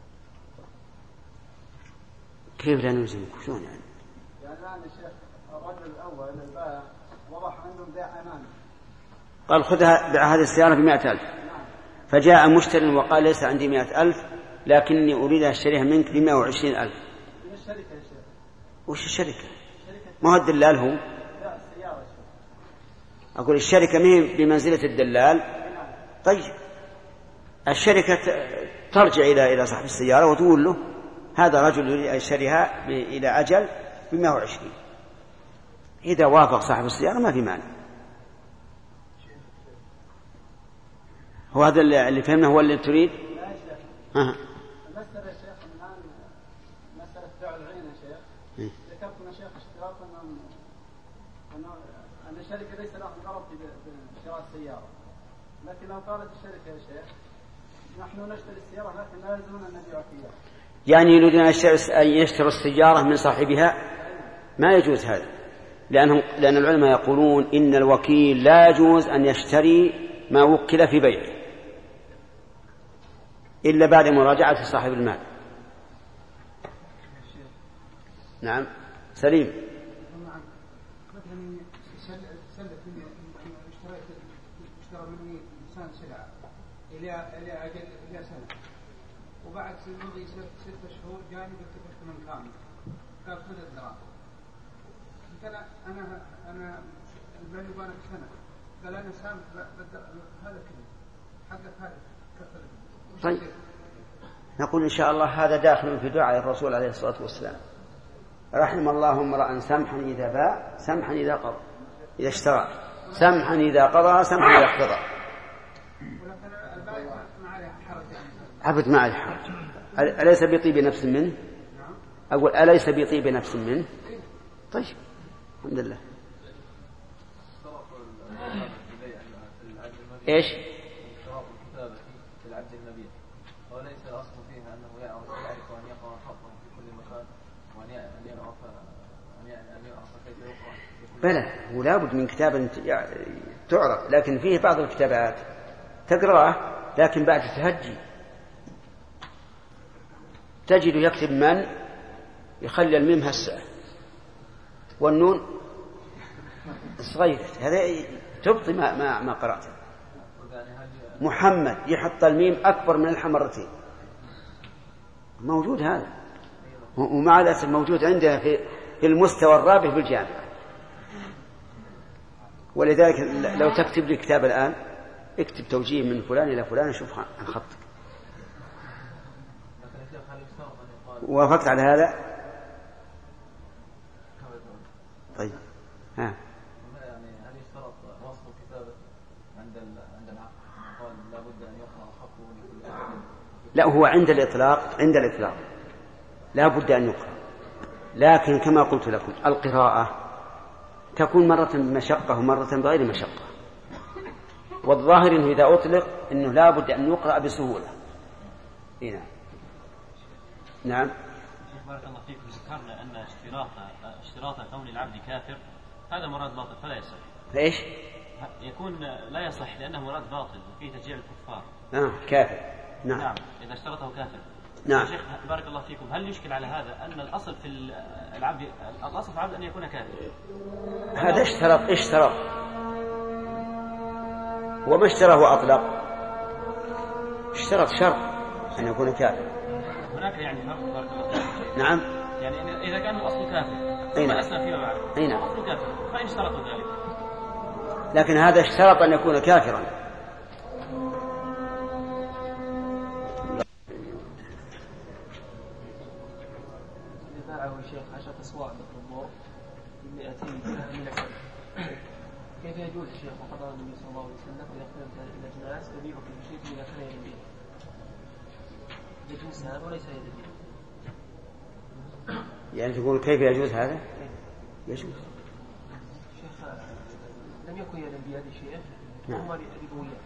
كيف لا نلزمك؟ شلون يعني؟ يعني الآن الشيخ الرجل الأول البائع وضح عندهم بيع أماني. قال خذها بيع هذه السيارة ب100,000. فجاء مشتري وقال ليس عندي 100,000 لكني أريد أن أشتريها منك ب120,000. من الشركة يا شيخ. وش الشركة؟ ما هو الدلال هو؟ لا السيارة يا شيخ. أقول الشركة مهي بمنزلة الدلال. طيب الشركة ترجع إلى صاحب السيارة وتقول له هذا رجل يريد أن يشتريها إلى أجل ب120. إذا وافق صاحب السيارة ما في مانع. هو هذا اللي فهمنا هو اللي تريد؟ لا يا شيخ. المسألة يا شيخ الآن مسألة بيع العين يا شيخ. ذكرتنا شيخ اشتراط أن الشركة ليس لها غرض بشراء السيارة، لكن لو قالت الشركة يا شيخ نحن نشتري السيارة لكن لا يلزمنا أن نبيع فيها. يعني يريدون أن يشتروا السيارة من صاحبها؟ ما يجوز هذا، لأن العلماء يقولون إن الوكيل لا يجوز أن يشتري ما وكل في بيعه إلا بعد مراجعة صاحب المال. نعم سليم. مثلا سلف مني اشترى مني إنسان سلعة إلى أجل إلى سنة، وبعد مضي 6 شهور جاني قلت من كامل قال خذ الدراهم. قلت أنا البيع يبانك سنة، قال أنا سامح هذا كله حقك هذا كثر. طيب نقول إن شاء الله هذا داخل في دعاء الرسول عليه الصلاة والسلام: رحم الله امرأ سمحا إذا باع سمحا إذا قضى، إذا اشترى سمحا إذا قضى سمحا إذا اقتضى. عبد ما عليه حرج. أليس بطيب نفس منه؟ أقول أليس بطيب نفس منه؟ طيب الحمد لله. إيش؟ شرط الكتابة في العبد المبيع وليس الأصل فيها أنه يعرف وأن يقرأ خطه في كل مكان وأن يعرف كيف يقرأ. بلى ولا بد من كتابة تعرف، لكن فيه بعض الكتابات تقرأه لكن بعد تهجي تجد يكتب من يخلي الميم هسه والنون صغير، هذا تبطي ما قرأته. محمد يحط الميم أكبر من الحاء مرتين، موجود هذا، ومع الأسف موجود عندنا في المستوى الرابع في الجامعة. ولذلك لو تكتب لي كتاب الآن اكتب توجيه من فلان إلى فلان أشوف عن خطك. وافقت على هذا؟ طيب ها يعني هل يشترط وصف الكتابة عند العقد؟ قال لا بد أن يقرأ خطه. لا هو عند الإطلاق لا بد أن يقرأ، لكن كما قلت لكم القراءة تكون مرة بمشقة ومرة بغير مشقة، والظاهر أنه إذا أطلق أنه لا بد أن يقرأ بسهولة. هنا نعم. بارك الله فيكم، ذكرنا أن اشتراط كون العبد كافر هذا مراد باطل فلا يصح. ليش؟ يكون لا يصح لأنه مراد باطل وفيه تشجيع الكفار. كافر. نعم إذا اشترطه كافر. نعم. شيخ بارك الله فيكم، هل يشكل على هذا أن الأصل في العبد أن يكون كافر؟ هذا اشترط وما اشتراه وأطلق، اشترط شرط أن يكون كافر. هناك يعني فرق بارك الله فيكم. نعم. يعني إذا كان الأصل كافر ثم أسلم فيما بعد الأصل كافر فإن اشترطوا ذلك، لكن هذا اشترط أن يكون كافرا. الشيخ 10 أسواق بالضبط ب200 من السنة، كيف يجوز الشيخ وقد قال النبي صلى الله عليه وسلم إذا اختلفت الأجناس تبيع كل شيء إذا كان يبيع يجوز هذا وليس يبيع؟ يعني تقول كيف يجوز هذا؟ يجوز. شيخ لم يكن يدا بيد الشيخ ثم ربوية.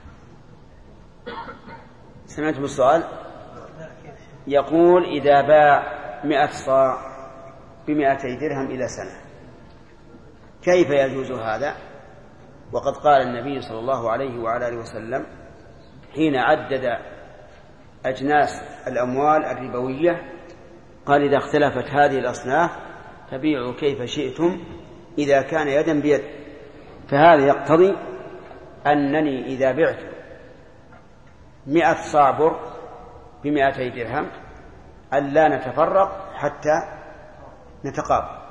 سمعتم السؤال؟ يقول إذا باع 100 صاع ب200 درهم إلى سنة كيف يجوز هذا؟ وقد قال النبي صلى الله عليه وعلى آله وسلم حين عدد أجناس الأموال الربوية قال إذا اختلفت هذه الأصناف فبيعوا كيف شئتم إذا كان يدا بيد. فهذا يقتضي أنني إذا بعت 100 صاع بر ب200 درهم ألا نتفرق حتى نتقابل.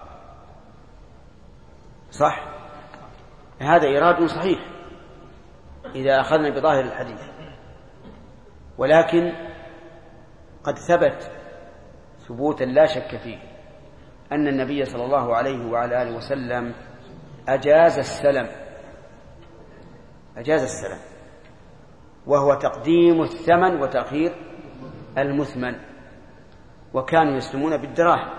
صح؟ هذا إيراد صحيح إذا أخذنا بظاهر الحديث، ولكن قد ثبت ثبوتا لا شك فيه أن النبي صلى الله عليه وعلى آله وسلم أجاز السلم وهو تقديم الثمن وتأخير المثمن، وكانوا يسلمون بالدراهم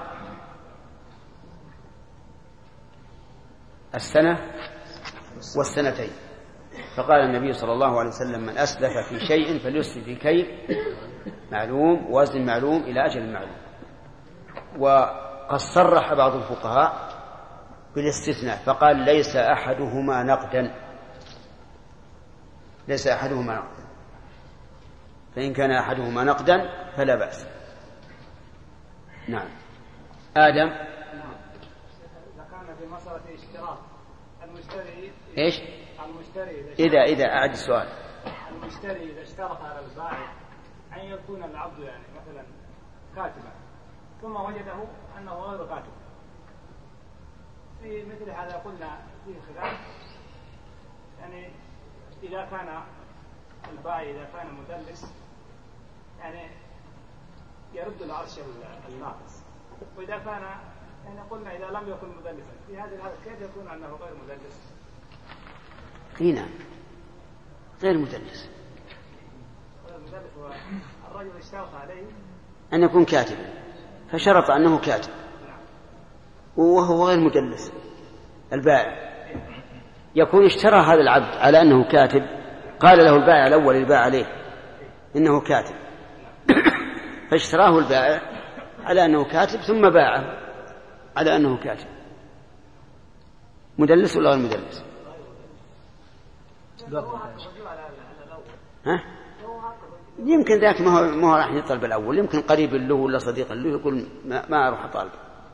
السنة والسنتين. فقال النبي صلى الله عليه وسلم من أسلف في شيء فليسلف في كيل معلوم ووزن معلوم إلى أجل معلوم. وقد صرح بعض الفقهاء بالاستثناء فقال ليس أحدهما نقدا، فإن كان أحدهما نقدا فلا بأس. نعم. آدم. ذكرنا في مسألة اشتراط المشتري إيش؟ إذا أعد السؤال. المشتري إذا اشترط على البائع أن يكون العبد يعني مثلا كاتبا ثم وجده أنه غير كاتب، في مثل هذا قلنا فيه خلاف، يعني إذا كان البائع إذا كان مدلس يعني يرد العرش الناقص، وإذا كان يعني قلنا إذا لم يكن مدلسا في هذه الحالة كيف يكون أنه غير مدلس؟ هنا غير مدلس. والرجل اشترط عليه أن يكون كاتبا فشرط أنه كاتب وهو غير مدلس. البائع يكون اشترى هذا العبد على أنه كاتب، قال له البائع الأول البائع عليه إنه كاتب فاشتراه البائع على أنه كاتب ثم باعه على أنه كاتب. مدلس ولا غير مدلس؟ ها؟ يمكن ذاك ما هو راح يطلب الأول، يمكن قريب له ولا صديق له يقول ما أروح أطالب.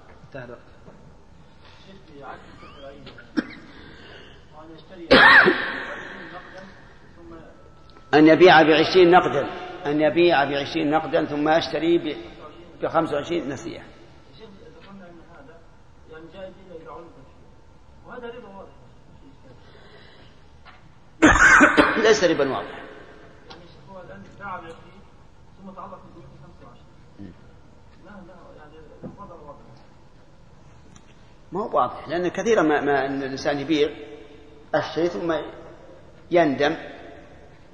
أن يبيع ب20 نقدا، أن يبيع ب20 نقدا ثم يشتري ب25 نسيئة. وهذا ربا واضح. ليس ربا واضح. يعني هو الآن باع ب20 ثم تعلق ب 25. لا يعني الوضع واضح. ما هو واضح، لأن كثيرا ما الإنسان يبيع الشيء ثم يندم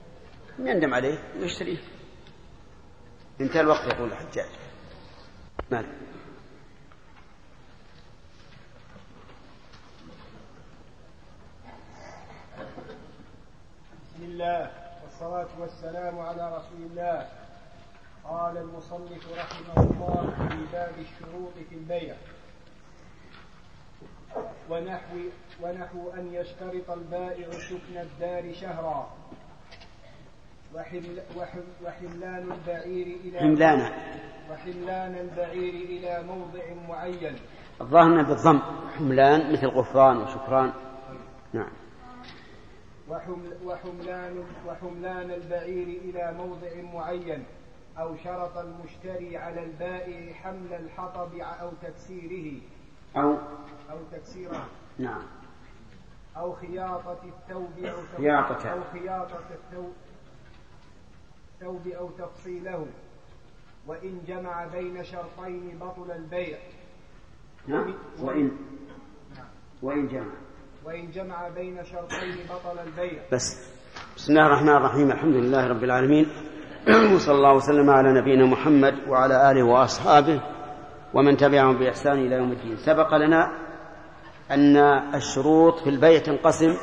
عليه ويشتريه. انتهى الوقت يقول الحجاج. مال. بسم الله والصلاة والسلام على رسول الله. قال المصنف رحمه الله في باب الشروط في البيع: ونحو أن يشترط البائع سكن الدار شهرا، وحملان البعير إلى موضع معين. الظاهر بالضم، حملان مثل غفران وشكران. نعم. وحملان البعير إلى موضع معين، أو شرط المشتري على البائع حمل الحطب أو تكسيره نعم، أو خياطة الثوب أو تفصيله، وإن جمع بين شرطين بطل البيع. وإن جمع بين شرطين بطل البيع. بس. بسم الله الرحمن الرحيم. الحمد لله رب العالمين، وصلى الله وسلم على نبينا محمد وعلى آله وأصحابه ومن تبعهم بإحسان إلى يوم الدين. سبق لنا أن الشروط في البيع تنقسم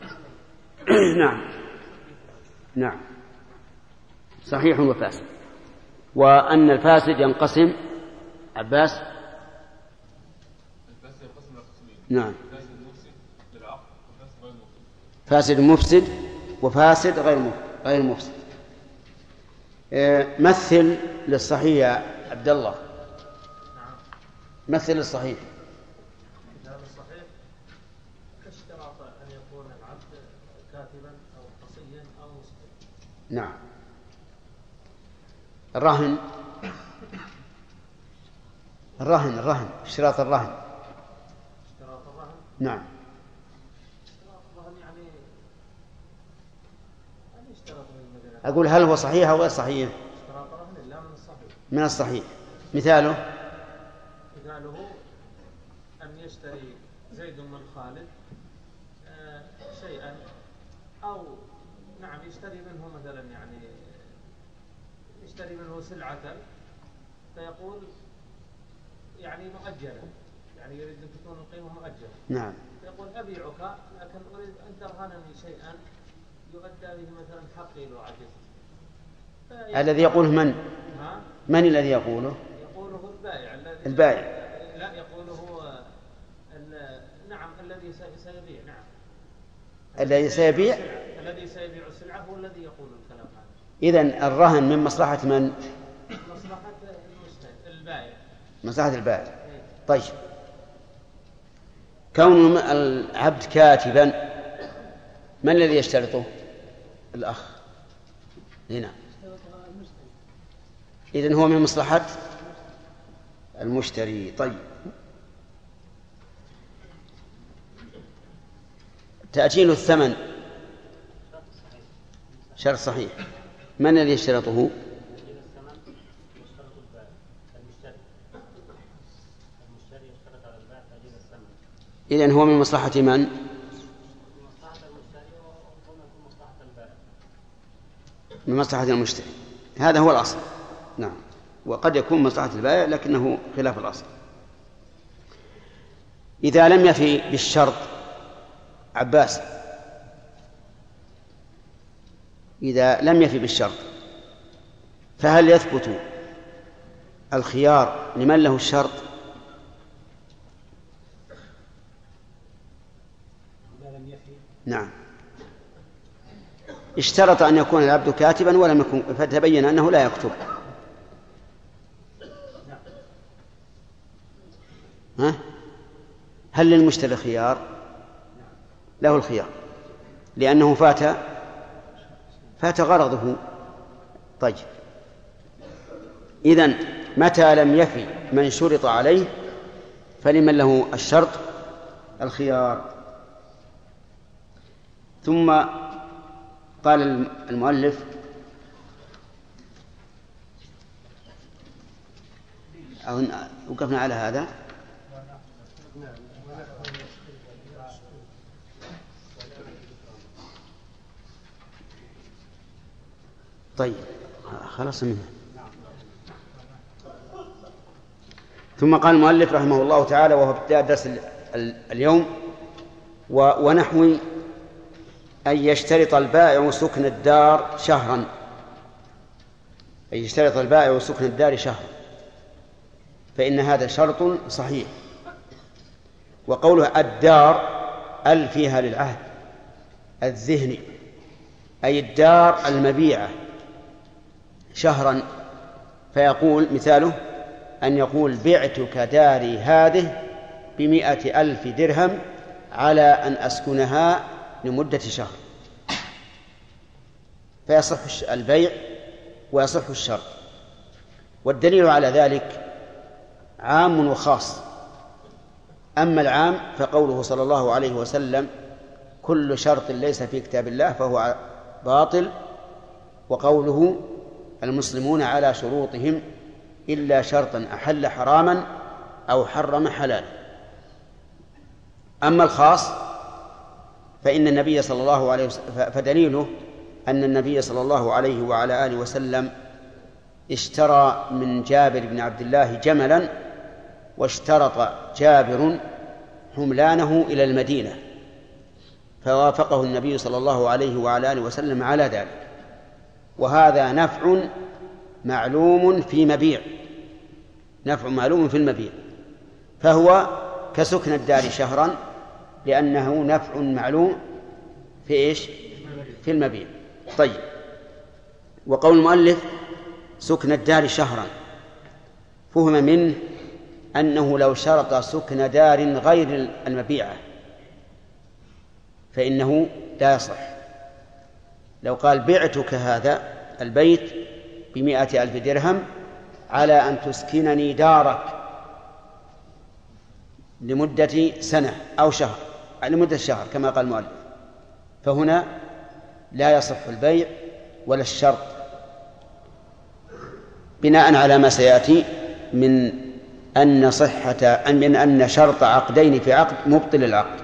نعم صحيح وفاسد، وأن الفاسد ينقسم. عباس. نعم. فاسد مفسد وفاسد غير مفسد. مثل للصحيح يا عبد الله. مثل للصحيح. الصحيح كاشتراط أن يكون العبد كاتبا أو قصيا أو مسلما. نعم. الرهن اشتراط الرهن. نعم. أقول هل هو صحيح أو غير صحيح؟ من الصحيح. مثاله أن يشتري زيد من خالد شيئا، أو نعم يشتري منه مثلا، يعني يشتري منه سلعة فيقول يعني مؤجلة، يعني يريد أن تكون القيمة مؤجلة. نعم. يقول أبيعك لكن أريد أن ترهنني شيئا يؤدى به مثلا حقي لو عجزت. الذي يقوله من الذي يقوله؟ يقوله البائع. لا، يقوله نعم الذي سيبيع. نعم الذي سيبيع السلعة هو الذي يقول الكلام هذا. إذن الرهن من مصلحة من؟ مصلحة البائع. مصلحة البائع. طيب، كون العبد كاتبا من الذي يشترطه؟ الأخ هنا. إذن هو من مصلحة المشتري. طيب، تأجيل الثمن شرط صحيح. من الذي يشترطه؟ إذن هو من مصلحة من؟ من مصلحة المشتري. هذا هو الأصل. نعم. وقد يكون مصلحة البائع لكنه خلاف الأصل. إذا لم يفي بالشرط عباس، إذا لم يفي بالشرط فهل يثبت الخيار لمن له الشرط؟ نعم. اشترط أن يكون العبد كاتبا ولم يكن، فتبين أنه لا يكتب. هل للمشتري خيار؟ له الخيار لأنه فات غرضه. طيب، إذن متى لم يفي من شرط عليه فلمن له الشرط الخيار. ثم قال المؤلف: أظن وقفنا على هذا. طيب، خلاص منه. ثم قال المؤلف رحمه الله تعالى وهو ابتداء درس اليوم: ونحو أن يشترط البائع سكن الدار شهرا، أن يشترط البائع سكن الدار شهرا، فإن هذا شرط صحيح. وقوله الدار ال فيها للعهد الذهني، أي الدار المبيعة شهرا، فيقول مثاله أن يقول: بعتك داري هذه ب100,000 درهم على أن أسكنها لمدة شهر، فيصح البيع ويصح الشرط. والدليل على ذلك عام وخاص. أما العام فقوله صلى الله عليه وسلم: كل شرط ليس في كتاب الله فهو باطل، وقوله: المسلمون على شروطهم إلا شرطا أحل حراما أو حرم حلالا. أما الخاص فإن النبي صلى الله عليه وسلم فدليله أن النبي صلى الله عليه وعلى آله وسلم اشترى من جابر بن عبد الله جملا، واشترط جابر حملانه إلى المدينة، فوافقه النبي صلى الله عليه وعلى آله وسلم على ذلك. وهذا نفع معلوم في مبيع، نفع معلوم في المبيع، فهو كسكن الدار شهرا، لأنه نفع معلوم في إيش؟ في المبيع. طيب، وقول المؤلف سكن الدار شهرا فهم منه أنه لو شرط سكن دار غير المبيعة فإنه لا يصح. لو قال: بعتك هذا البيت ب100,000 درهم على أن تسكنني دارك لمدة سنة أو شهر، لمدة شهر كما قال المؤلف، فهنا لا يصح البيع ولا الشرط، بناء على ما سيأتي من أن شرط عقدين في عقد مبطل العقد.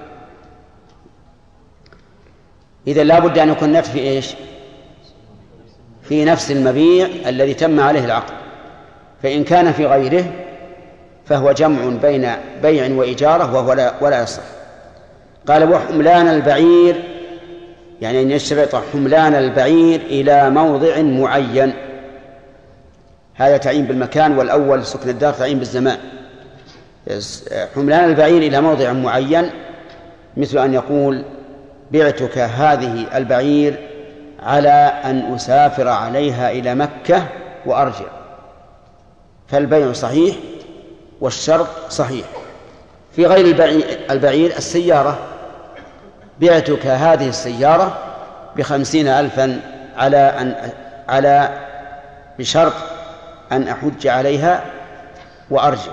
إذا لا بد أن يكون نفس في إيش؟ في نفس المبيع الذي تم عليه العقد، فإن كان في غيره فهو جمع بين بيع وإجارة وهو ولا يصح. قال: وحملان البعير، يعني أن يشترط حملان البعير إلى موضع معين، هذا تعيين بالمكان، والأول سكن الدار تعيين بالزمان. حملان البعير إلى موضع معين مثل أن يقول: بعتك هذه البعير على أن أسافر عليها إلى مكة وأرجع، فالبيع صحيح والشرط صحيح. في غير البعير السيارة: بعتك هذه السيارة ب50,000 بشرط أن أحج عليها وأرجع،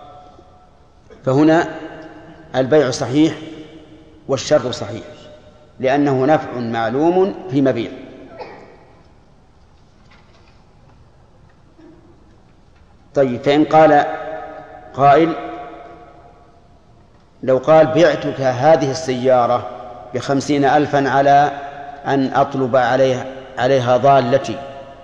فهنا البيع صحيح والشرط صحيح، لأنه نفع معلوم في مبيع. طيب، فإن قال قائل: لو قال: بعتك هذه السيارة ب50,000 على أن أطلب عليها ضالتي،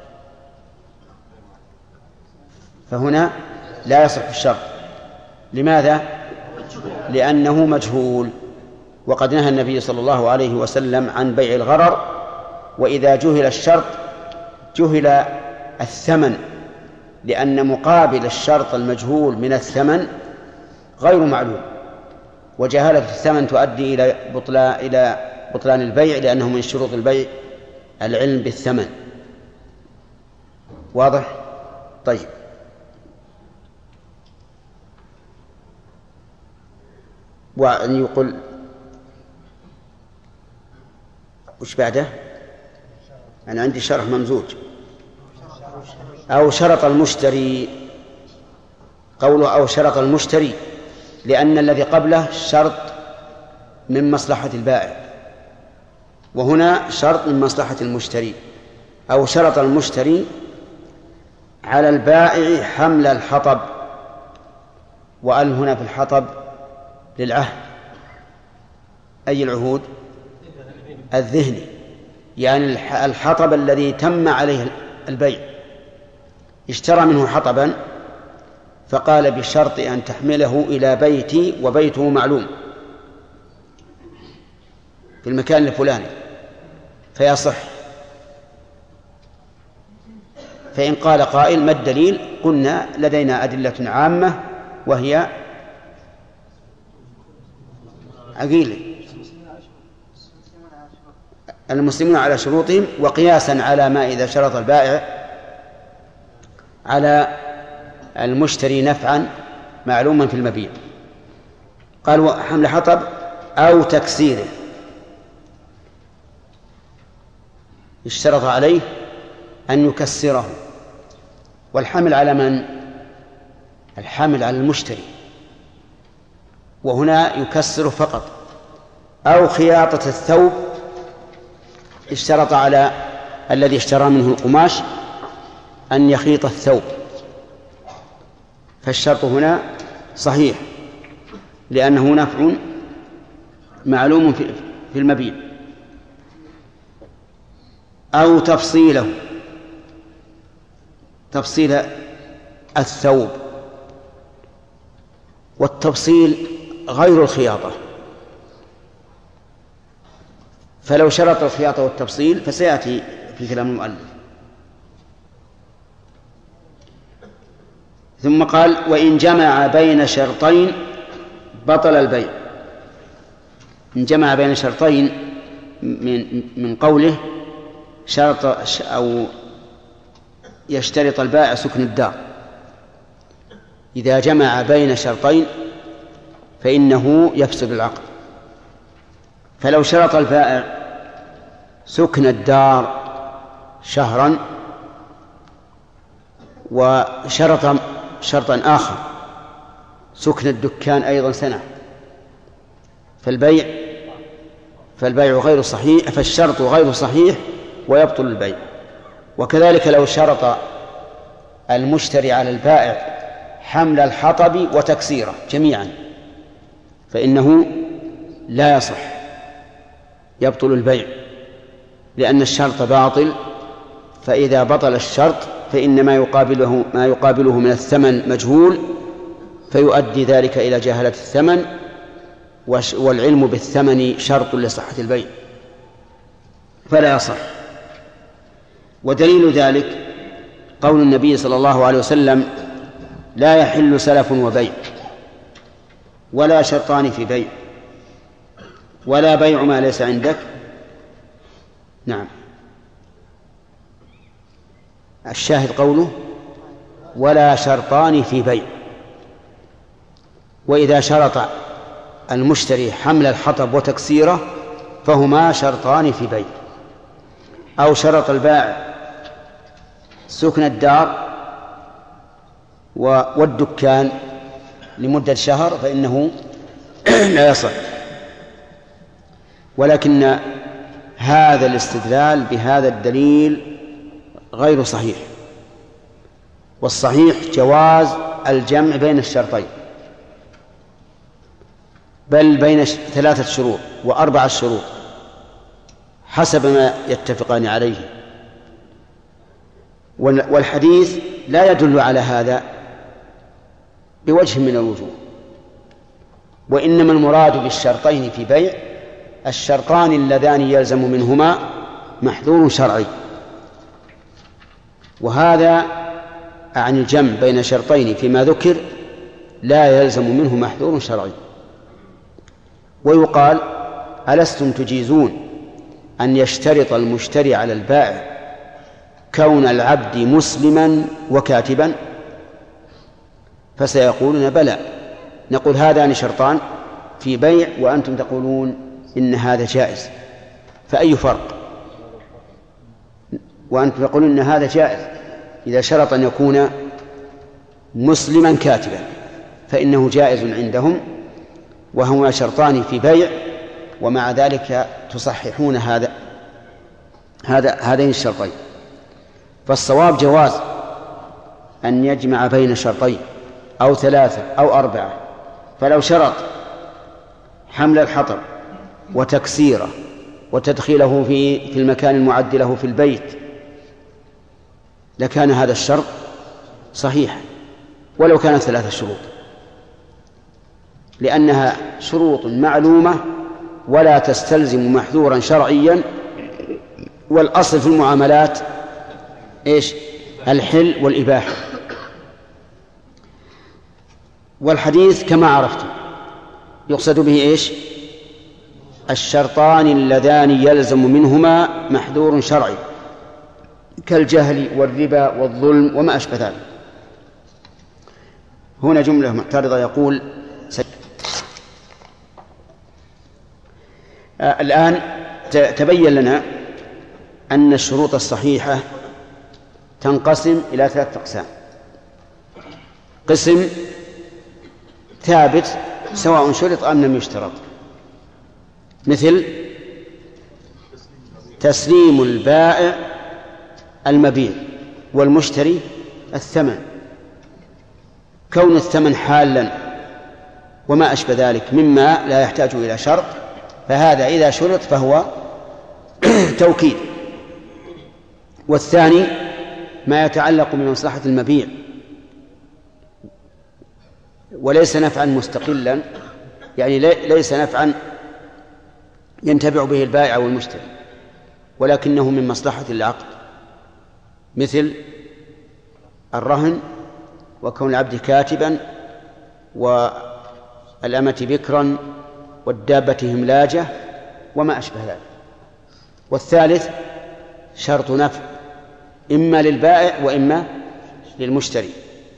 فهنا لا يصح الشرط. لماذا؟ لأنه مجهول، وقد نهى النبي صلى الله عليه وسلم عن بيع الغرر، وإذا جهل الشرط جهل الثمن، لأن مقابل الشرط المجهول من الثمن غير معلوم، وجهالة الثمن تؤدي إلى بطلان البيع، لأنه من شروط البيع العلم بالثمن. واضح؟ طيب، وأن يقول وش بعده؟ أنا عندي شرح ممزوج. أو شرط المشتري، قوله أو شرط المشتري، لأن الذي قبله شرط من مصلحة البائع، وهنا شرط من مصلحة المشتري. أو شرط المشتري على البائع حمل الحطب، وأل هنا في الحطب للعهد، أي العهود؟ الذهني، يعني الحطب الذي تم عليه البيع، اشترى منه حطبا فقال بشرط أن تحمله إلى بيتي وبيته معلوم في المكان الفلاني فيصح. فإن قال قائل ما الدليل؟ قلنا لدينا أدلة عامة وهي عقيلة المسلمون على شروطهم، وقياسا على ما إذا شرط البائع على المشتري نفعا معلوما في المبيع. قال حمل حطب أو تكسيره، اشترط عليه أن يكسره، والحمل على من؟ الحمل على المشتري، وهنا يكسره فقط. أو خياطة الثوب، اشترط على الذي اشترى منه القماش أن يخيط الثوب، فالشرط هنا صحيح لأنه نفع معلوم في المبيع. أو تفصيل الثوب، والتفصيل غير الخياطة، فلو شرط الخياطة والتفصيل فسيأتي في كلام المؤلف. ثم قال وإن جمع بين شرطين بطل البيع. إن جمع بين شرطين من قوله شرط أو يشترط البائع سكن الدار، إذا جمع بين شرطين فإنه يفسد العقد. فلو شرط البائع سكن الدار شهرا وشرط شرطا آخر سكن الدكان أيضا سنة، فالبيع غير صحيح، فالشرط غير صحيح ويبطل البيع. وكذلك لو شرط المشتري على البائع حمل الحطب وتكسيره جميعا فإنه لا يصح، يبطل البيع، لأن الشرط باطل. فإذا بطل الشرط فإن ما يقابله من الثمن مجهول، فيؤدي ذلك إلى جهالة الثمن، والعلم بالثمن شرط لصحة البيع، فلا يصح. ودليل ذلك قول النبي صلى الله عليه وسلم لا يحل سلف وبيع، ولا شرطان في بيع، ولا بيع ما ليس عندك. نعم، الشاهد قوله ولا شرطان في بيع. وإذا شرط المشتري حمل الحطب وتكسيره فهما شرطان في بيع. أو شرط البائع سكن الدار والدكان لمدة شهر فإنه لا يصح. ولكن هذا الاستدلال بهذا الدليل غير صحيح، والصحيح جواز الجمع بين الشرطين، بل بين 3 شروط و4 شروط حسب ما يتفقان عليه. والحديث لا يدل على هذا بوجه من الوجوه، وإنما المراد بالشرطين في بيع الشرطان اللذان يلزم منهما محذور شرعي، وهذا عن الجمع بين شرطين فيما ذكر لا يلزم منه محذور شرعي. ويقال ألستم تجيزون أن يشترط المشتري على البائع كون العبد مسلما وكاتبا؟ فسيقولون بلى. نقول هذان شرطان في بيع وأنتم تقولون إن هذا جائز، فأي فرق؟ وأنتم تقولون إن هذا جائز إذا شرط أن يكون مسلما كاتبا فإنه جائز عندهم، وهما شرطان في بيع، ومع ذلك تصححون هذين الشرطين. فالصواب جواز أن يجمع بين شرطين أو 3 أو 4. فلو شرط حمل الحطب وتكسيره وتدخيله في المكان المعد له في البيت لكان هذا الشرط صحيحا، ولو كانت 3 شروط، لأنها شروط معلومة ولا تستلزم محذورا شرعيا، والأصل في المعاملات إيش؟ الحل والإباحة. والحديث كما عرفتم يقصد به إيش؟ الشرطان اللذان يلزم منهما محذور شرعي كالجهل والربا والظلم وما أشبه ذلك. هنا جملة معترضة يقول الآن تبين لنا أن الشروط الصحيحة تنقسم إلى 3 أقسام: قسم ثابت سواء شرط أم لم يشترط، مثل تسليم البائع المبيع والمشتري الثمن، كون الثمن حالا وما أشبه ذلك مما لا يحتاج إلى شرط، فهذا إذا شرط فهو توكيد. والثاني ما يتعلق بمصلحة المبيع وليس نفعا مستقلا، يعني ليس نفعا ينتفع به البائع والمشتري، ولكنه من مصلحة العقد، مثل الرهن وكون العبد كاتبا والأمة بكرا والدابة هملاجة وما أشبه ذلك. والثالث شرط نفع إما للبائع وإما للمشتري.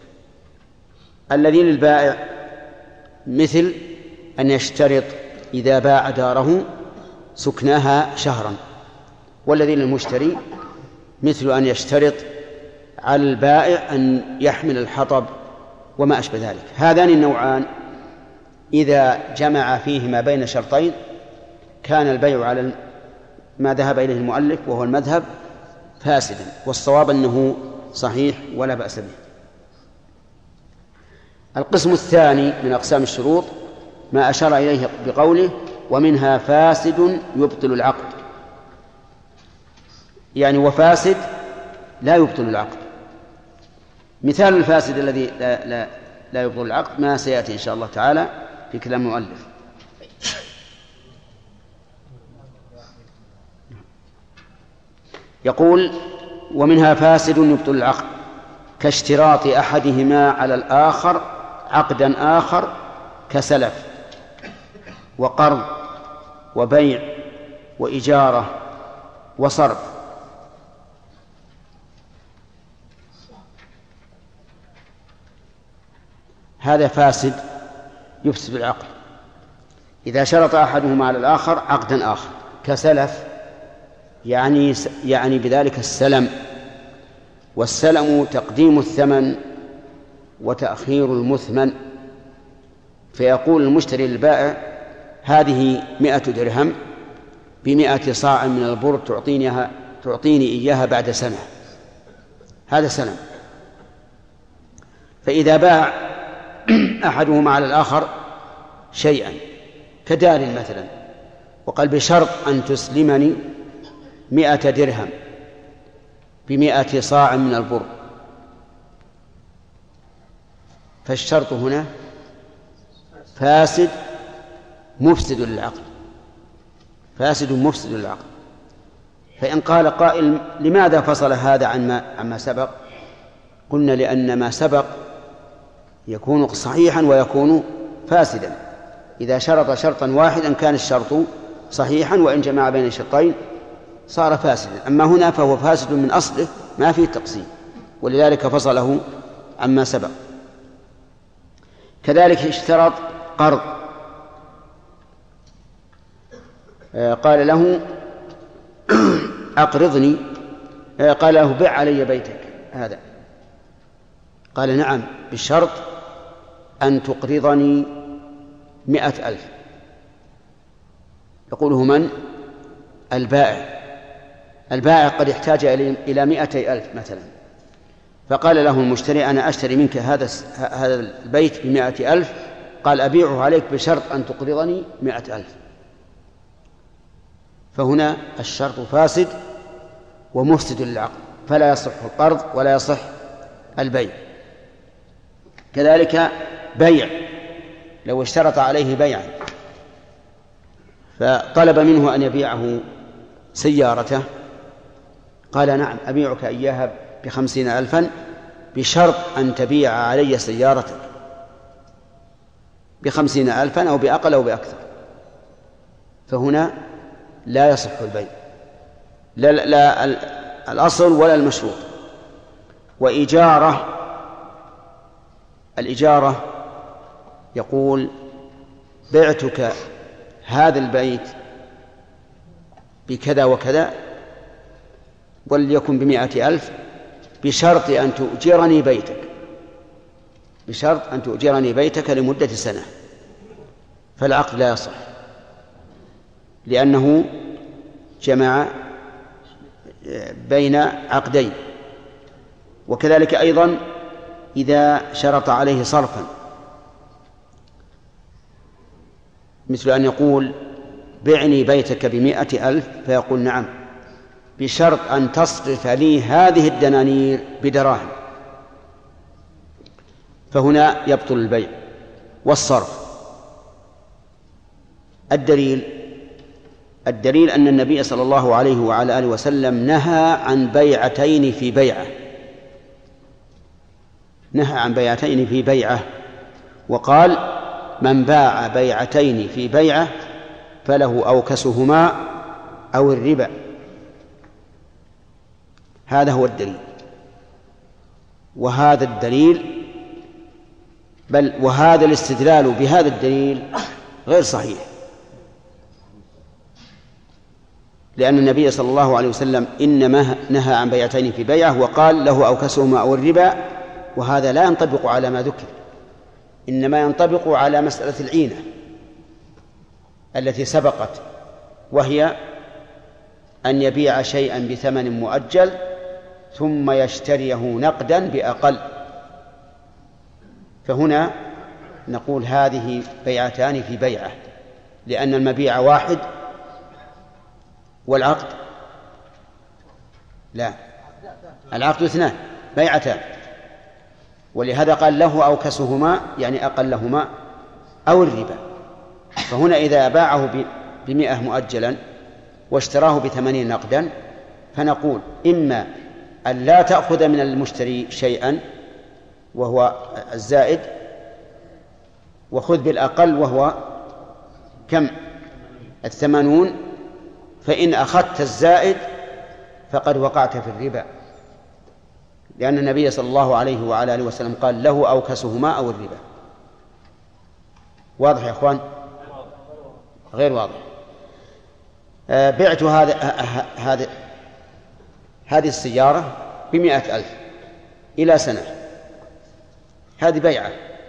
الذي للبائع مثل أن يشترط إذا باع داره سكناها شهرا، والذي للمشتري مثل أن يشترط على البائع أن يحمل الحطب وما أشبه ذلك. هذان النوعان إذا جمع فيهما بين شرطين كان البيع على ما ذهب إليه المؤلف وهو المذهب فاسدا، والصواب أنه صحيح ولا بأس به. القسم الثاني من أقسام الشروط ما أشار إليه بقوله ومنها فاسد يبطل العقد، يعني وفاسد لا يبطل العقد. مثال الفاسد الذي لا يبطل العقد ما سيأتي إن شاء الله تعالى في كلام المؤلف. يقول ومنها فاسد يبطل العقد كاشتراط أحدهما على الآخر عقدا آخر كسلف وقرض وبيع وإجارة وصرف. هذا فاسد يفسد العقد إذا شرط أحدهما على الآخر عقدا آخر كسلف، يعني بذلك السلم، والسلم تقديم الثمن وتأخير المثمن. فيقول المشتري للبائع هذه 100 درهم ب100 صاع من البر تعطيني إياها بعد سنة، هذا سلم. فإذا باع أحدهما على الآخر شيئا كدار مثلا وقال بشرط أن تسلمني 100 درهم ب100 صاع من البر، فالشرط هنا فاسد مفسد للعقد، فاسد مفسد للعقد. فإن قال قائل لماذا فصل هذا عما سبق؟ قلنا لأن ما سبق يكون صحيحا ويكون فاسدا. إذا شرط شرطا واحدا كان الشرط صحيحا، وإن جمع بين الشرطين صار فاسدا. أما هنا فهو فاسد من أصله ما فيه تقسيم، ولذلك فصله عما سبق. كذلك اشترط قرض، قال له أقرضني، قال له بع علي بيتك هذا، قال نعم بشرط أن تقرضني 100,000. يقوله من؟ البائع قد احتاج إلى 200,000 مثلا، فقال له المشتري أنا أشتري منك هذا البيت ب100,000، قال أبيعه عليك بشرط أن تقرضني 100,000. فهنا الشرط فاسد ومفسد للعقد، فلا يصح القرض ولا يصح البيع. كذلك بيع، لو اشترط عليه بيعا فطلب منه أن يبيعه سيارته، قال نعم أبيعك إياها ب50,000 بشرط أن تبيع علي سيارتك ب50,000 أو بأقل أو بأكثر، فهنا لا يصح البيع، لا الأصل ولا المشروط. الإجارة يقول بعتك هذا البيت بكذا وكذا وليكن ب100,000 بشرط أن تؤجرني بيتك لمدة سنة، فالعقد لا يصح لأنه جمع بين عقدين. وكذلك أيضا إذا شرط عليه صرفا، مثل أن يقول بعني بيتك ب100,000 فيقول نعم بشرط أن تصرف لي هذه الدنانير بدراهم، فهنا يبطل البيع والصرف. الدليل أن النبي صلى الله عليه وعلى آله وسلم نهى عن بيعتين في بيعة، وقال من باع بيعتين في بيعة فله أوكسهما أو الربا. هذا هو الدليل، وهذا الدليل وهذا الاستدلال بهذا الدليل غير صحيح، لأن النبي صلى الله عليه وسلم إنما نهى عن بيعتين في بيعة وقال له أوكسهما أو الربا، وهذا لا ينطبق على ما ذكر، إنما ينطبق على مسألة العينة التي سبقت، وهي أن يبيع شيئا بثمن مؤجل ثم يشتريه نقدا بأقل، فهنا نقول هذه بيعتان في بيعة، لأن المبيع واحد والعقد لا، العقد 2 بيعتان، ولهذا قال له أوكسهما يعني أقلهما أو الربا. فهنا إذا باعه ب100 مؤجلا واشتراه ب80 نقدا فنقول إما أن لا تأخذ من المشتري شيئا وهو الزائد، وخذ بالأقل وهو كم 80، فإن أخذت الزائد فقد وقعت في الربا، لأن النبي صلى الله عليه وعلى آله وسلم قال له أوكسهما أو الربا. واضح يا أخوان؟ غير واضح. بعت هذه السيارة ب100,000 إلى سنة، هذه بيعة،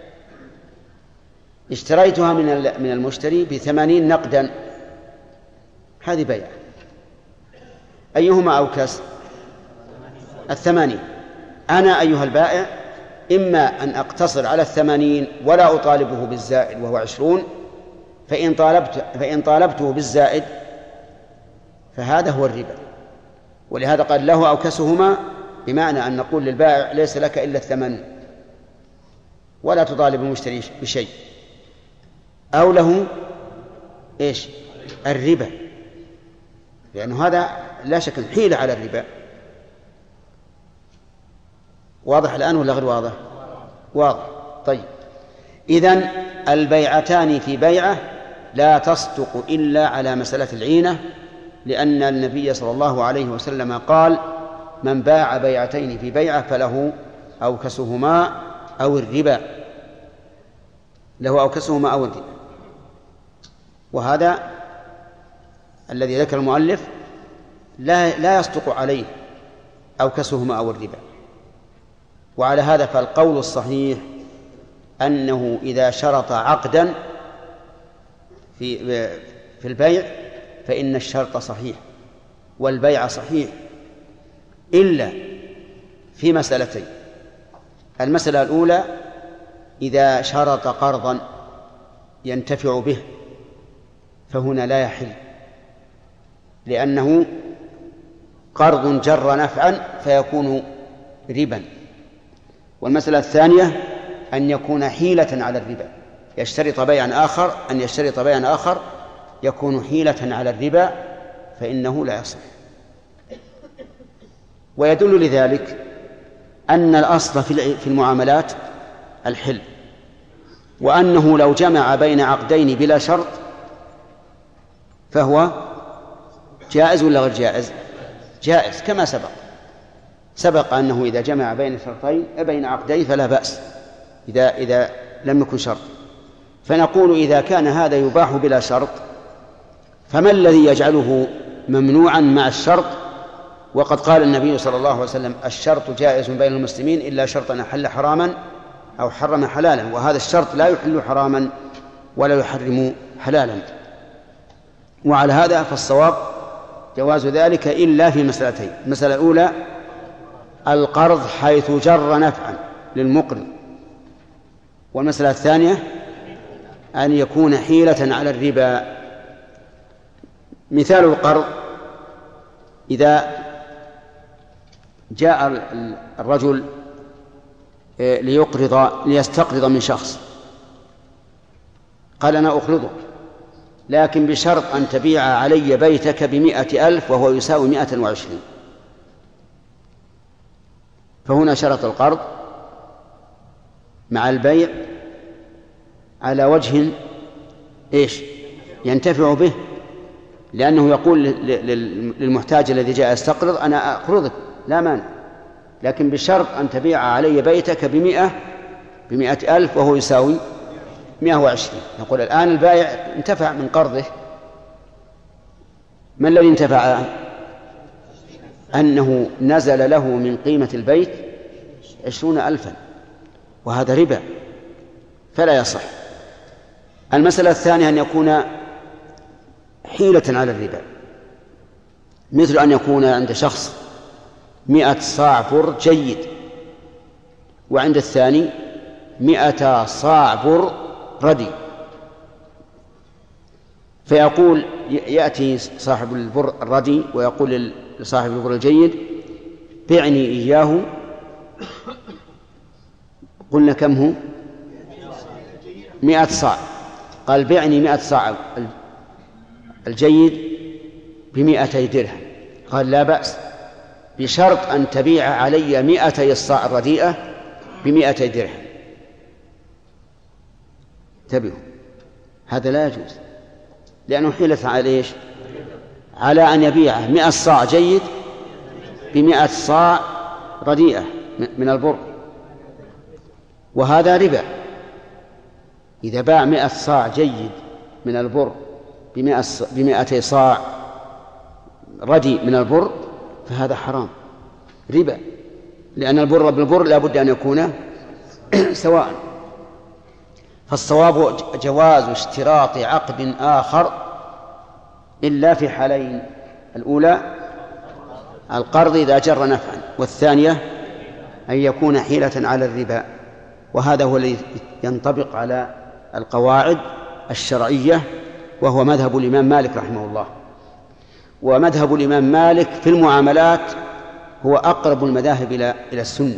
اشتريتها من المشتري ب80 نقدا، هذه بيعة. أيهما أوكس؟ 80. أنا أيها البائع إما أن أقتصر على 80 ولا أطالبه بالزائد وهو 20، فإن طالبته بالزائد فهذا هو الربا. ولهذا قال له أوكسهما، بمعنى أن نقول للبائع ليس لك إلا 80 ولا تطالب المشتري بشيء، أو له إيش؟ الربا، لأنه هذا لا شك حيلة على الربا. واضح الآن ولا غير واضح؟ واضح. طيب، إذن البيعتان في بيعة لا تصدق إلا على مسألة العينة، لأن النبي صلى الله عليه وسلم قال من باع بيعتين في بيعة فله أوكسهما أو الربا، له أوكسهما أو الربا. وهذا الذي ذكر المؤلف لا يصدق عليه أوكسهما أو الربا. وعلى هذا فالقول الصحيح أنه إذا شرط عقدا في البيع فإن الشرط صحيح والبيع صحيح، إلا في مسألتين. المسألة الأولى إذا شرط قرضا ينتفع به فهنا لا يحل، لأنه قرض جر نفعا فيكون ربا. والمسألة الثانية أن يكون حيلة على الربا، يشترط بيعا آخر، أن يشترط بيعا آخر يكون حيلة على الربا فإنه لا يصح. ويدل لذلك أن الأصل في المعاملات الحل، وأنه لو جمع بين عقدين بلا شرط فهو جائز ولا غير جائز؟ جائز، كما سبق أنه إذا جمع بين شرطين بين عقدين فلا بأس إذا لم يكن شرط. فنقول إذا كان هذا يباح بلا شرط فما الذي يجعله ممنوعا مع الشرط؟ وقد قال النبي صلى الله عليه وسلم: الشرط جائز بين المسلمين إلا شرطا أحل حراما أو حرم حلالا، وهذا الشرط لا يحل حراما ولا يحرم حلالا. وعلى هذا فالصواب جواز ذلك إلا في مسألتين: المسألة الأولى القرض حيث جر نفعا للمقرض، والمسألة الثانية أن يكون حيلة على الربا. مثال القرض: إذا جاء الرجل ليستقرض من شخص، قال: أنا أقرضك لكن بشرط أن تبيع علي بيتك 100,000 وهو يساوي 120. فهنا شرط القرض مع البيع على وجه ينتفع به، لأنه يقول للمحتاج الذي جاء يستقرض: أنا أقرضك لا مانع، لكن بشرط أن تبيع علي بيتك 100,000 وهو يساوي 120. نقول الآن البائع انتفع من قرضه. ما الذي انتفع؟ أنه نزل له من قيمة البيت 20,000، وهذا ربا فلا يصح. المسألة الثانية أن يكون حيلة على الربا، مثل أن يكون عند شخص 100 صاع بر جيد وعند الثاني 100 صاع بر ردي، فيقول يأتي صاحب البر الردي ويقول لصاحب البر الجيد: بعني إياه. قلنا كم هو؟ 100 صاع. قال: بعني 100 صاع الجيد ب200 درهم. قال: لا بأس، بشرط أن تبيع علي 200 الصاع الرديئة ب200 درهم. انتبهوا، هذا لا يجوز، لأنه حيلة على على أن يبيع 100 صاع جيد ب100 صاع رديئة من البر، وهذا ربا. إذا باع 100 صاع جيد من البر ب200 صاع ردي من البر فهذا حرام، ربا، لأن البر بالبر لا بد أن يكون سواء. فالصواب جواز اشتراط عقد آخر إلا في حالين: الأولى القرض إذا جر نفعا، والثانية أن يكون حيلة على الربا. وهذا هو الذي ينطبق على القواعد الشرعية، وهو مذهب الإمام مالك رحمه الله. ومذهب الإمام مالك في المعاملات هو أقرب المذاهب إلى السنة،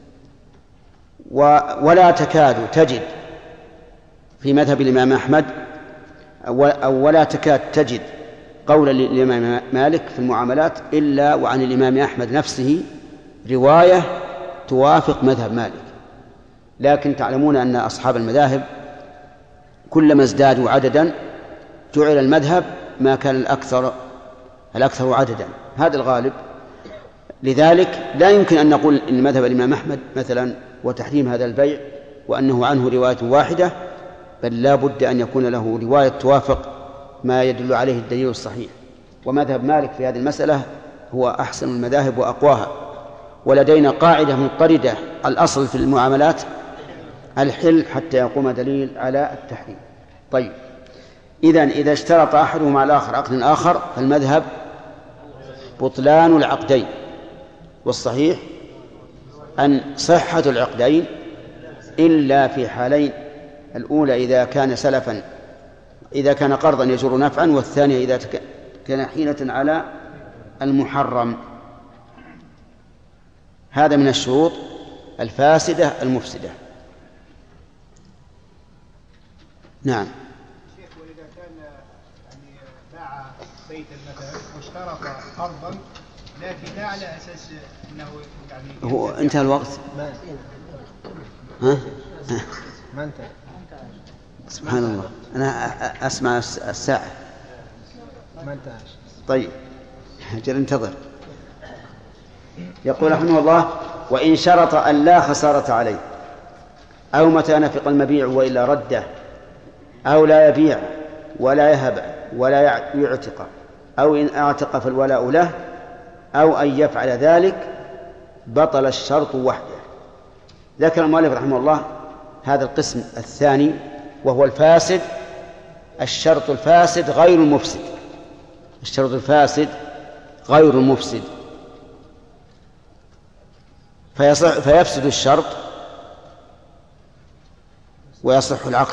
ولا تكاد تجد في مذهب الإمام أحمد ولا تكاد تجد قول الإمام مالك في المعاملات إلا وعن الإمام أحمد نفسه رواية توافق مذهب مالك. لكن تعلمون أن أصحاب المذاهب كلما ازدادوا عددا جعل المذهب ما كان الأكثر عددا، هذا الغالب. لذلك لا يمكن أن نقول إن مذهب الإمام أحمد مثلا وتحريم هذا البيع وأنه عنه رواية واحدة، بل لا بد أن يكون له رواية توافق ما يدل عليه الدليل الصحيح. ومذهب مالك في هذه المسألة هو أحسن المذاهب وأقواها. ولدينا قاعدة مضطردة: الأصل في المعاملات الحل حتى يقوم دليل على التحريم. طيب، إذا اشترط أحدهما على الآخر عقد آخر فالمذهب بطلان العقدين، والصحيح أن صحة العقدين إلا في حالين: الأولى إذا كان سلفا، إذا كان قرضا يجر نفعا، والثانية إذا كان حيلة على المحرم. هذا من الشروط الفاسدة المفسدة. نعم. شيخ وإذا كان يعني باع بيتا مثلا واشترط أرضا لكن لا على أساس أنه يعني هو انتهى الوقت. ها؟ ما انتهى. سبحان الله، أنا أسمع الساعة. ما انتهى. طيب أجل انتظر. يقول رحمه الله: وإن شرط أن لا خسارة عليه، أو متى نفق المبيع وإلا رده، أو لا يبيع ولا يهب ولا يعتق، أو إن أعتق فالولاء له، أو أن يفعل ذلك، بطل الشرط وحده. ذكر المؤلف رحمه الله هذا القسم الثاني وهو الفاسد، الشرط الفاسد غير المفسد. الشرط الفاسد غير المفسد، فيفسد الشرط ويصح العقد.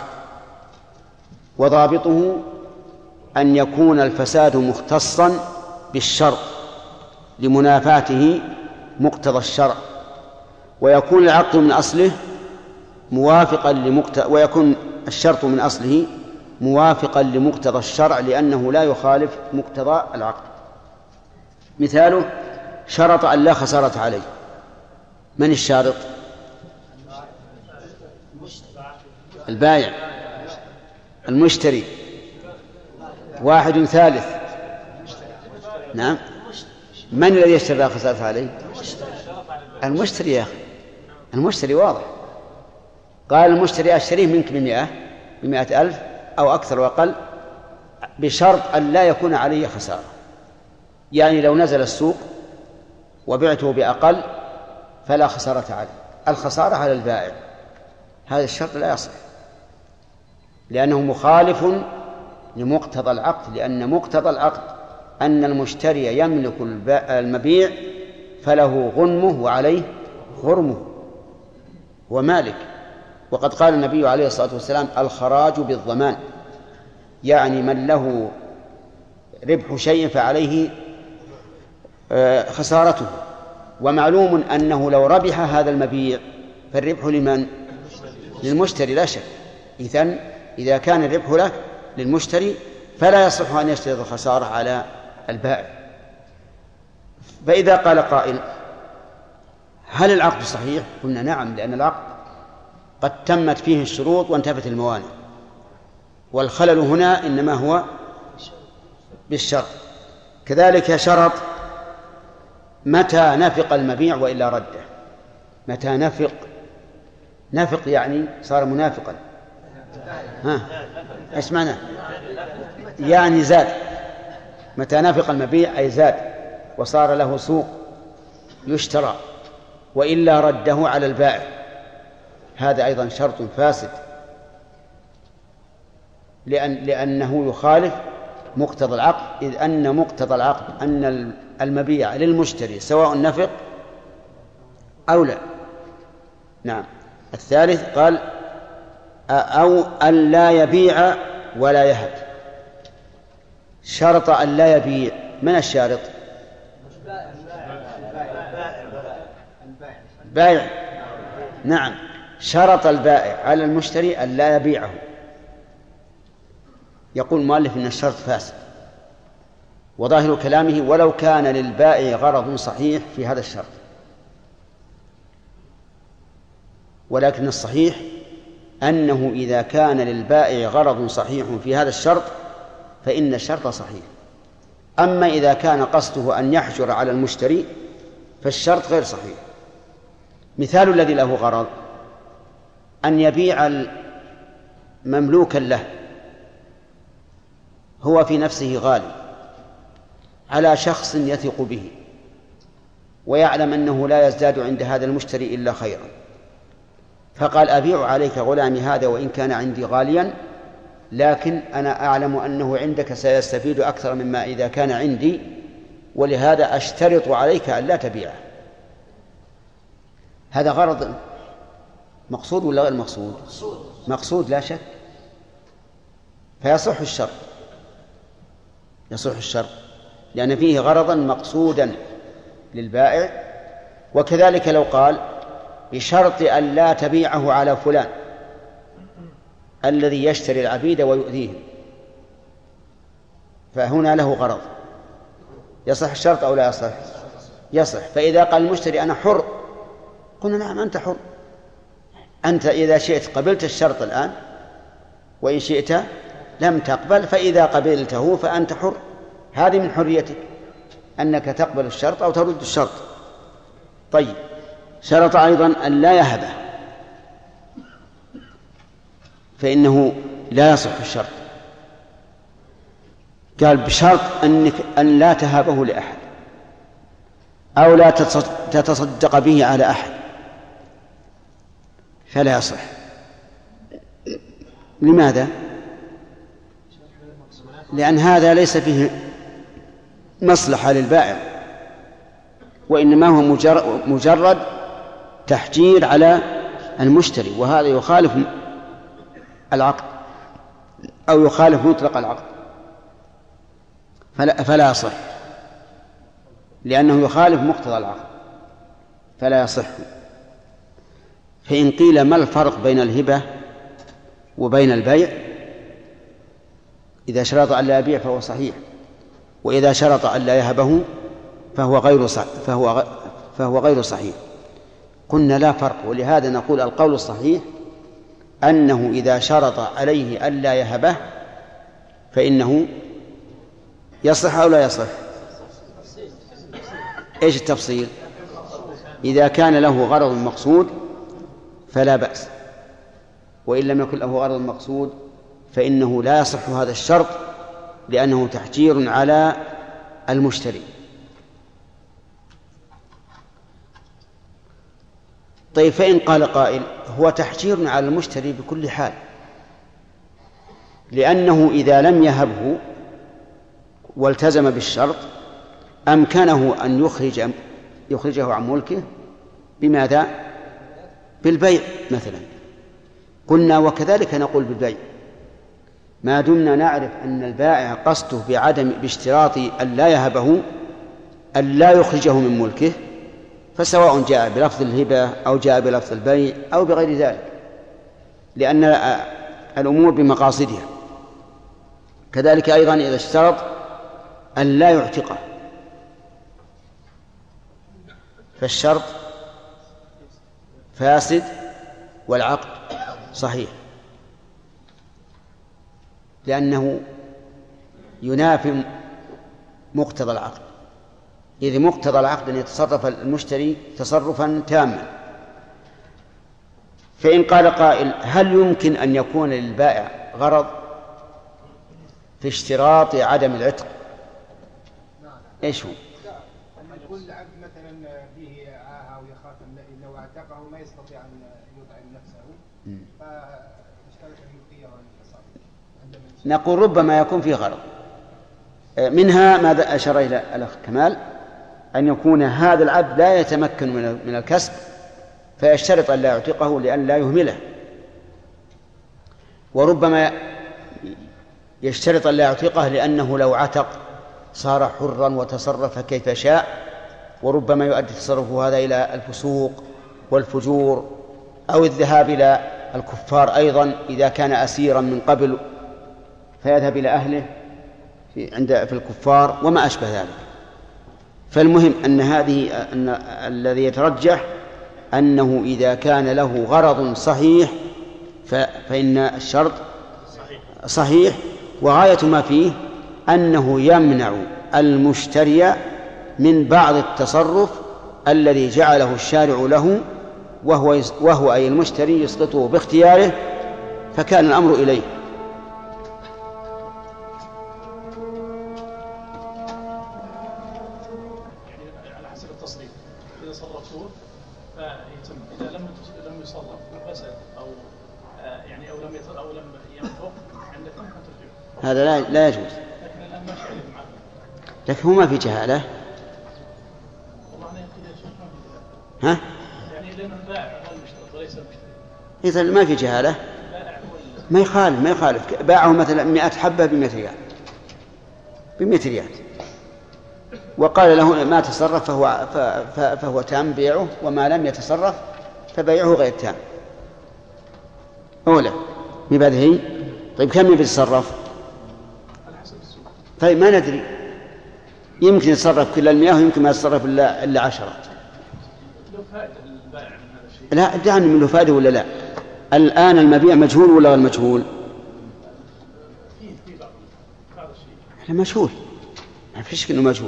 وضابطه أن يكون الفساد مختصا بالشرط لمنافاته مقتضى الشرع، ويكون العقد من أصله موافقا ويكون الشرط من أصله موافقا لمقتضى الشرع لأنه لا يخالف مقتضى العقد. مثاله: شرط أن لا خسارة عليه. من الشارط؟ البائع، المشتري، واحد ثالث. نعم. من الذي يشتري لا خسارة عليه؟ المشتري يا أخي، المشتري واضح. قال المشتري: أشتريه منك ب100,000 أو أكثر وأقل، بشرط أن لا يكون علي خسارة. يعني لو نزل السوق وبعته بأقل فلا خسارة عليه، الخسارة على البائع. هذا الشرط لا يصح لأنه مخالف لمقتضى العقد، لأن مقتضى العقد أن المشتري يملك المبيع فله غنمه وعليه غرمه، ومالك. وقد قال النبي عليه الصلاة والسلام: الخراج بالضمان، يعني من له ربح شيء فعليه خسارته. ومعلوم أنه لو ربح هذا المبيع فالربح لمن؟ للمشتري لا شك. إذا كان الربح له للمشتري فلا يصح أن يشترط الخسارة على البائع. فإذا قال قائل: هل العقد صحيح؟ قلنا نعم، لأن العقد قد تمت فيه الشروط وانتفت الموانع، والخلل هنا إنما هو بالشرط. كذلك شرط متى نفق المبيع وإلا رده. متى نفق يعني صار منافقا. ايش معنى؟ يعني زاد. متى نفق المبيع أي زاد وصار له سوق يشترى، وإلا رده على البائع. هذا أيضا شرط فاسد لأنه يخالف مقتضى العقد، إذ أن مقتضى العقد أن المبيع للمشتري سواء نفق أو لا. نعم. الثالث قال: أو أن لا يبيع ولا يهب. شرط أن لا يبيع. من الشارط؟ بائع. نعم. شرط البائع على المشتري أن لا يبيعه. يقول المؤلف إن الشرط فاسد، وظاهر كلامه: ولو كان للبائع غرض صحيح في هذا الشرط. ولكن الصحيح أنه إذا كان للبائع غرض صحيح في هذا الشرط فإن الشرط صحيح. أما إذا كان قصده أن يحجر على المشتري فالشرط غير صحيح. مثال الذي له غرض: أن يبيع مملوكا له هو في نفسه غالي على شخص يثق به ويعلم أنه لا يزداد عند هذا المشتري إلا خيرا، فقال: أبيع عليك غلامي هذا وإن كان عندي غاليا، لكن أنا أعلم أنه عندك سيستفيد أكثر مما إذا كان عندي، ولهذا أشترط عليك أن لا تبيعه. هذا غرض مقصود ولا غير مقصود؟ مقصود لا شك، فيصح الشرط، يصح الشرط لأن فيه غرضا مقصودا للبائع. وكذلك لو قال: بشرط أن لا تبيعه على فلان، الذي يشتري العبيد ويؤذيهم، فهنا له غرض. يصح الشرط أو لا يصح؟ يصح. فإذا قال المشتري أنا حر، قلنا نعم أنت حر، أنت إذا شئت قبلت الشرط الآن، وإن شئت لم تقبل، فإذا قبلته فأنت حر. هذه من حريتك أنك تقبل الشرط أو ترد الشرط. طيب، شرط أيضا أن لا يهبه، فإنه لا يصح الشرط. قال بشرط أن لا تهابه لأحد أو لا تتصدق به على أحد، فلا يصح. لماذا؟ لأن هذا ليس فيه مصلحة للبائع، وإنما هو مجرد تحجير على المشتري، وهذا يخالف العقد أو يخالف مطلق العقد، فلا يصح، لأنه يخالف مقتضى العقد، فلا يصح. فإن قيل ما الفرق بين الهبة وبين البيع؟ إذا شرط أن لا يبيع فهو صحيح، وإذا شرط أن لا يهبه فهو غير صحيح. قلنا لا فرق، ولهذا نقول القول الصحيح أنه إذا شرط عليه أن لا يهبه فإنه يصح أو لا يصح. إيش التفصيل؟ إذا كان له غرض مقصود فلا بأس، وإن لم يكن له غرض مقصود فإنه لا يصح هذا الشرط، لأنه تحجير على المشتري. طيب، فإن قال قائل هو تحجير على المشتري بكل حال، لأنه إذا لم يهبه والتزم بالشرط أمكنه أن يخرجه عن ملكه بماذا؟ بالبيع مثلا. قلنا وكذلك نقول بالبيع، ما دمنا نعرف أن البائع قصده باشتراط أن لا يهبه أن لا يخرجه من ملكه، فسواء جاء بلفظ الهبة أو جاء بلفظ البيع أو بغير ذلك، لأن الأمور بمقاصدها. كذلك أيضا إذا اشترط أن لا يعتقه فالشرط فاسد والعقد صحيح، لأنه ينافي مقتضى العقد، إذ مقتضى العقد أن يتصرف المشتري تصرفا تاما. فإن قال قائل هل يمكن أن يكون للبائع غرض في اشتراط عدم العتق؟ إيش هو؟ أن يكون العبد مثلا فيه عاهة ويخاف أن لو اعتقه ما يستطيع أن يطعم نفسه، فاشترط الملكية والتصرف. نقول ربما يكون فيه غرض، منها ما أشار إلى الأخ كمال، أن يكون هذا العبد لا يتمكن من الكسب فيشترط أن لا يعتقه لأن لا يهمله، وربما يشترط أن لا يعتقه لأنه لو عتق صار حرا وتصرف كيف شاء، وربما يؤدي تصرفه هذا إلى الفسوق والفجور أو الذهاب إلى الكفار أيضا إذا كان أسيرا من قبل فيذهب إلى أهله في الكفار وما أشبه ذلك. فالمهم أن الذي يترجح أنه إذا كان له غرض صحيح فإن الشرط صحيح، وغاية ما فيه أنه يمنع المشتري من بعض التصرف الذي جعله الشارع له، وهو أي المشتري يسقطه باختياره، فكان الأمر إليه. على حسب التصريف، إذا صرفتوه فيتم، إذا لم يصرف فسد أو يعني أو لم ينفق عندكم فترجعوا. هذا لا يجوز. لكن الآن ما شاء الله معه. لكن هو ما في جهالة. والله أنا يقول يا شيخ ما في جهالة. ها؟ يعني لأن البائع هو المشتري وليس المشتري. إذا ما في جهالة ما يخالف باعه مثلا 100 حبة ب100 ريال وقال له ما تصرف فهو تام بيعه، وما لم يتصرف فبيعه غير تام أولى. بعد هي. طيب كم يتصرف؟ طيب ما ندري، يمكن يتصرف كل 100 ويمكن ما يتصرف إلا 10. لا دعني من له فائدة ولا لا. الآن المبيع مجهول ولا غير مجهول؟ مجهول، ما فيش إنه مجهول.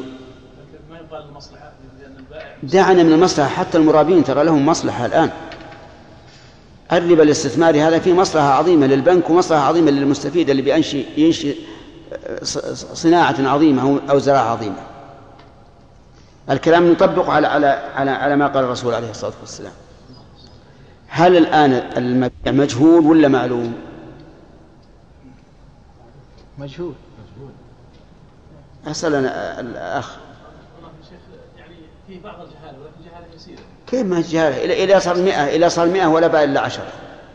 دعنا من المصلحة، حتى المرابين ترى لهم مصلحة الآن. الربا الاستثماري هذا فيه مصلحة عظيمة للبنك ومصلحة عظيمة للمستفيد اللي ينشئ صناعة عظيمة أو زراعة عظيمة. الكلام نطبق على ما قال الرسول عليه الصلاة والسلام. هل الآن المبيع مجهول ولا معلوم؟ مجهول. أسأل أنا الأخ. يعني في بعض الجهالة ولكن جهالة يسيرة. كيف ما جهالة؟ إلى صار 100 ولا بقى إلا 10.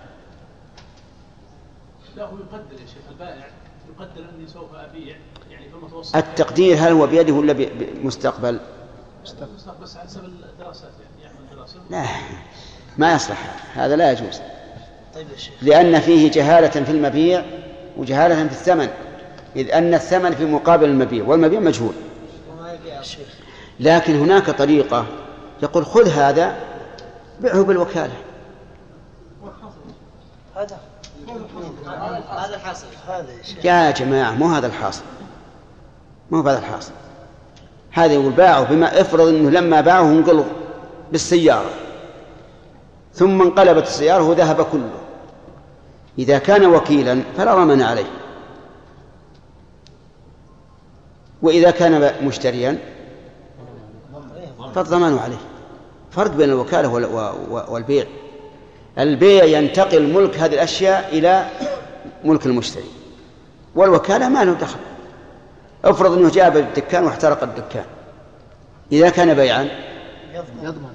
لا هو يقدر يا شيخ، البائع يقدر أني سوف أبيع يعني في المتوسط. التقدير هل هو بيده ولا بمستقبل؟ مستقبل بس على حسب الدراسات يعني يعمل دراسة. لا ما يصلح، هذا لا يجوز. طيب يا شيخ. لأن فيه جهالة في المبيع وجهالة في الثمن، إذ أن الثمن في مقابل المبيع والمبيع مجهول. لكن هناك طريقة يقول خذ هذا بيعه بالوكالة. هذا الحاصل. يا جماعة مو هذا الحاصل، مو هذا الحاصل. هذا يقول باعه بما افرض أنه لما باعه انقلب بالسيارة ثم انقلبت السيارة وذهب كله. إذا كان وكيلا فلا ضمان عليه، وإذا كان مشتريا فالضمان عليه. فرق بين الوكالة والبيع. البيع ينتقل ملك هذه الأشياء إلى ملك المشتري، والوكالة ما له دخل. افرض أنه جاء بالدكان واحترق الدكان، إذا كان بيعا يضمن.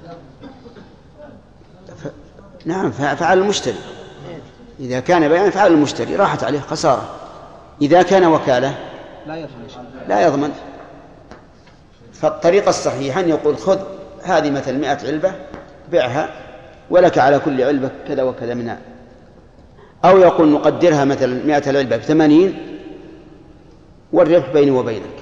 نعم فعل المشتري. إذا كان بيعا فعل المشتري، راحت عليه خسارة. إذا كان وكالة لا يضمن. فالطريقة الصحيحة أن يقول خذ هذه مثل 100 علبة بيعها ولك على كل علبة كذا وكذا منها، أو يقول نقدرها مثل 100 العلبة ب80 والربح بيني وبينك.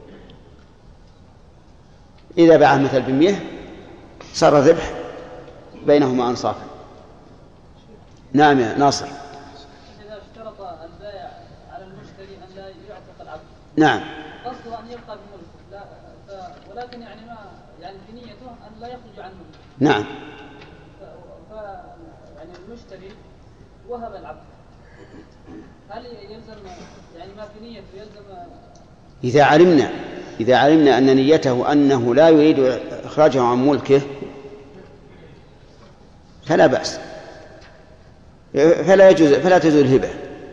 إذا باعها مثل ب100 صار الربح بينهما أنصافا. نعم يا ناصر. إذا اشترط البائع على المشتري أن لا يعتق العبد. نعم. قصده أن يبقى بملكه، ولكن يعني ما يعني في نيته أن لا يخرج عن ملكه. نعم. يعني المشتري وهب العبد، هل يلزم يعني ما في نيته يلزم؟ إذا علمنا أن نيته أنه لا يريد إخراجه عن ملكه فلا بأس، فلا تجوز الهبة.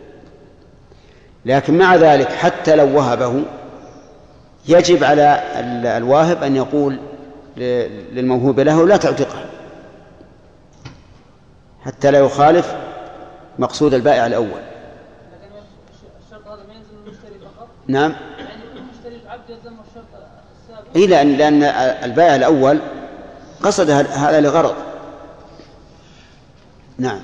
لكن مع ذلك حتى لو وهبه يجب على الواهب أن يقول للموهوب له لا تعتقه، حتى لا يخالف مقصود البائع الأول. لكن الشرط هذا ما يلزم المشتري فقط؟ نعم. يعني كل مشتري العبد يلزم الشرط السابق؟ إيه، لأن البائع الأول قصد هذا لغرض. نعم.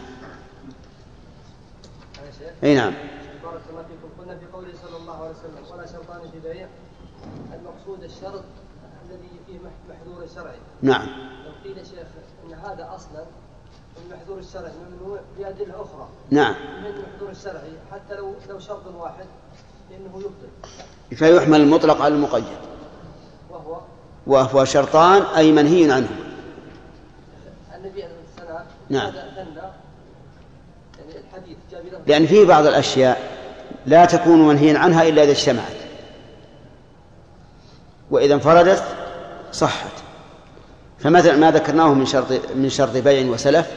أي نعم. بارك الله فيكم. قلنا في قوله صلى الله عليه وسلم ولا شرطان في بيع، المقصود الشرط الذي فيه محذور الشرعي. نعم. لو قيل يا شيخ ان هذا اصلا المحذور الشرعي ممنوع بأدلة أخرى. نعم. من المحذور الشرعي حتى لو شرط واحد فإنه يبطل. فيحمل المطلق على المقيد. وهو شرطان أي منهي عنه. النبي عليه الصلاة نعم. والسلام يعني الحديث جاء بلفظ. لأن فيه بعض الأشياء لا تكون منهيا عنها إلا إذا اجتمعت، وإذا انفردت صحت. فمثلا ما ذكرناه من شرط بيع وسلف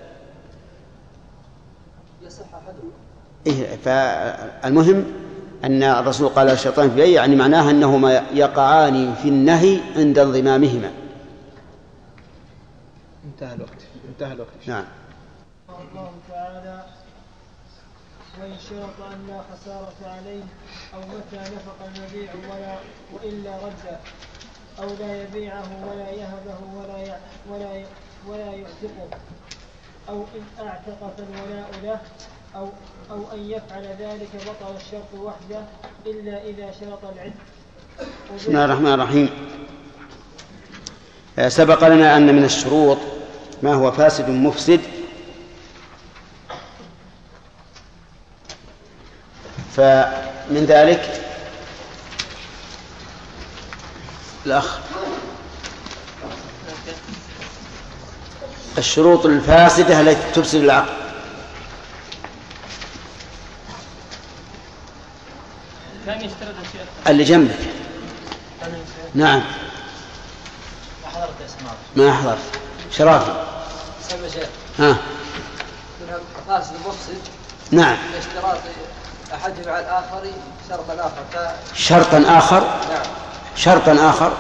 يصح أحدهم. إيه، فالمهم أن الرسول قال الشيطان في بيع، يعني معناها أنهما يقعان في النهي عند انضمامهما. انتهى الوقت. نعم. الله تعالى وإن شرط أن لا خسارة عليه أو متى نفق المبيع وإلا رد أو لا يبيعه ولا يهبه ولا يعتقه، أو إن أعتق فالولاء له، أو أن يفعل ذلك بطل الشرط وحده إلا إذا شرط العد. بسم الله الرحمن الرحيم. سبق لنا أن من الشروط ما هو فاسد مفسد، فمن ذلك الأخ الشروط الفاسدة التي تفسد العقد. اللي جنبك. نعم. ما حضرت شرافي. ها. فاسد مفسد. نعم. اشتراط أحد مع الآخر شرطا آخر. شرطا آخر. نعم. شرطا آخر.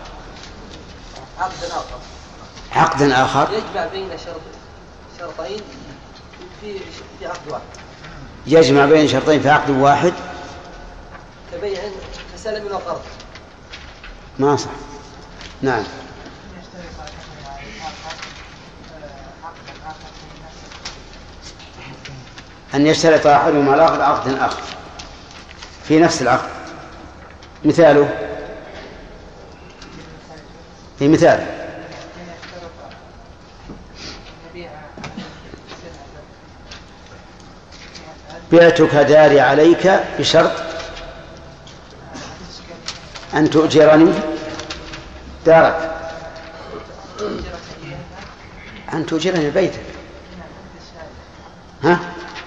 عقدا آخر. عقدا آخر. يجمع بين شرطين في عقد واحد. يجمع بين شرطين في عقد واحد. كبيع كسلم وقرض. ما صح. نعم. أن يشترط أحدهما الآخر عقدا آخر في نفس العقد. مثاله في مثال بعتك داري عليك بشرط أن تؤجرني دارك، أن تؤجرني بيتك. ها؟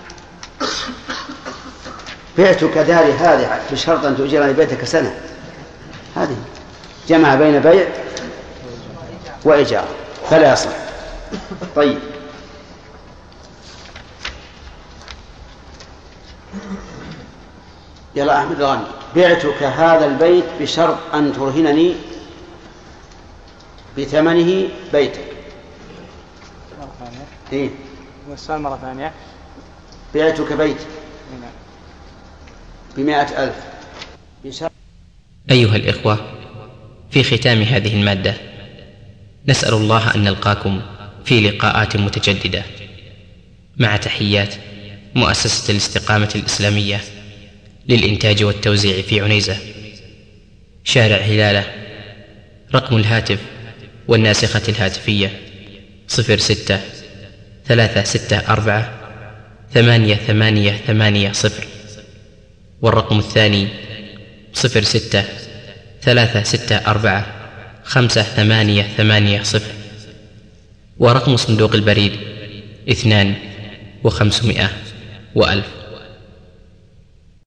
بعتك داري هذه بشرط أن تؤجرني بيتك سنة. هذه جمع بين بيع وإيجار فلا يصح. طيب. يلا أحمد الغني. بعتك هذا البيت بشرط أن ترهنني بثمنه بيتك. مرة ثانية. إيه؟ والسؤال مرة ثانية. بعتك بيت ب100,000 بشرط. أيها الإخوة، في ختام هذه المادة نسأل الله أن نلقاكم في لقاءات متجددة، مع تحيات مؤسسة الاستقامة الإسلامية للإنتاج والتوزيع في عنيزة، شارع هلالة. رقم الهاتف والناسخة الهاتفية 06-364-8880، والرقم الثاني 06-364-5880، ورقم صندوق البريد 2 و500 و1000.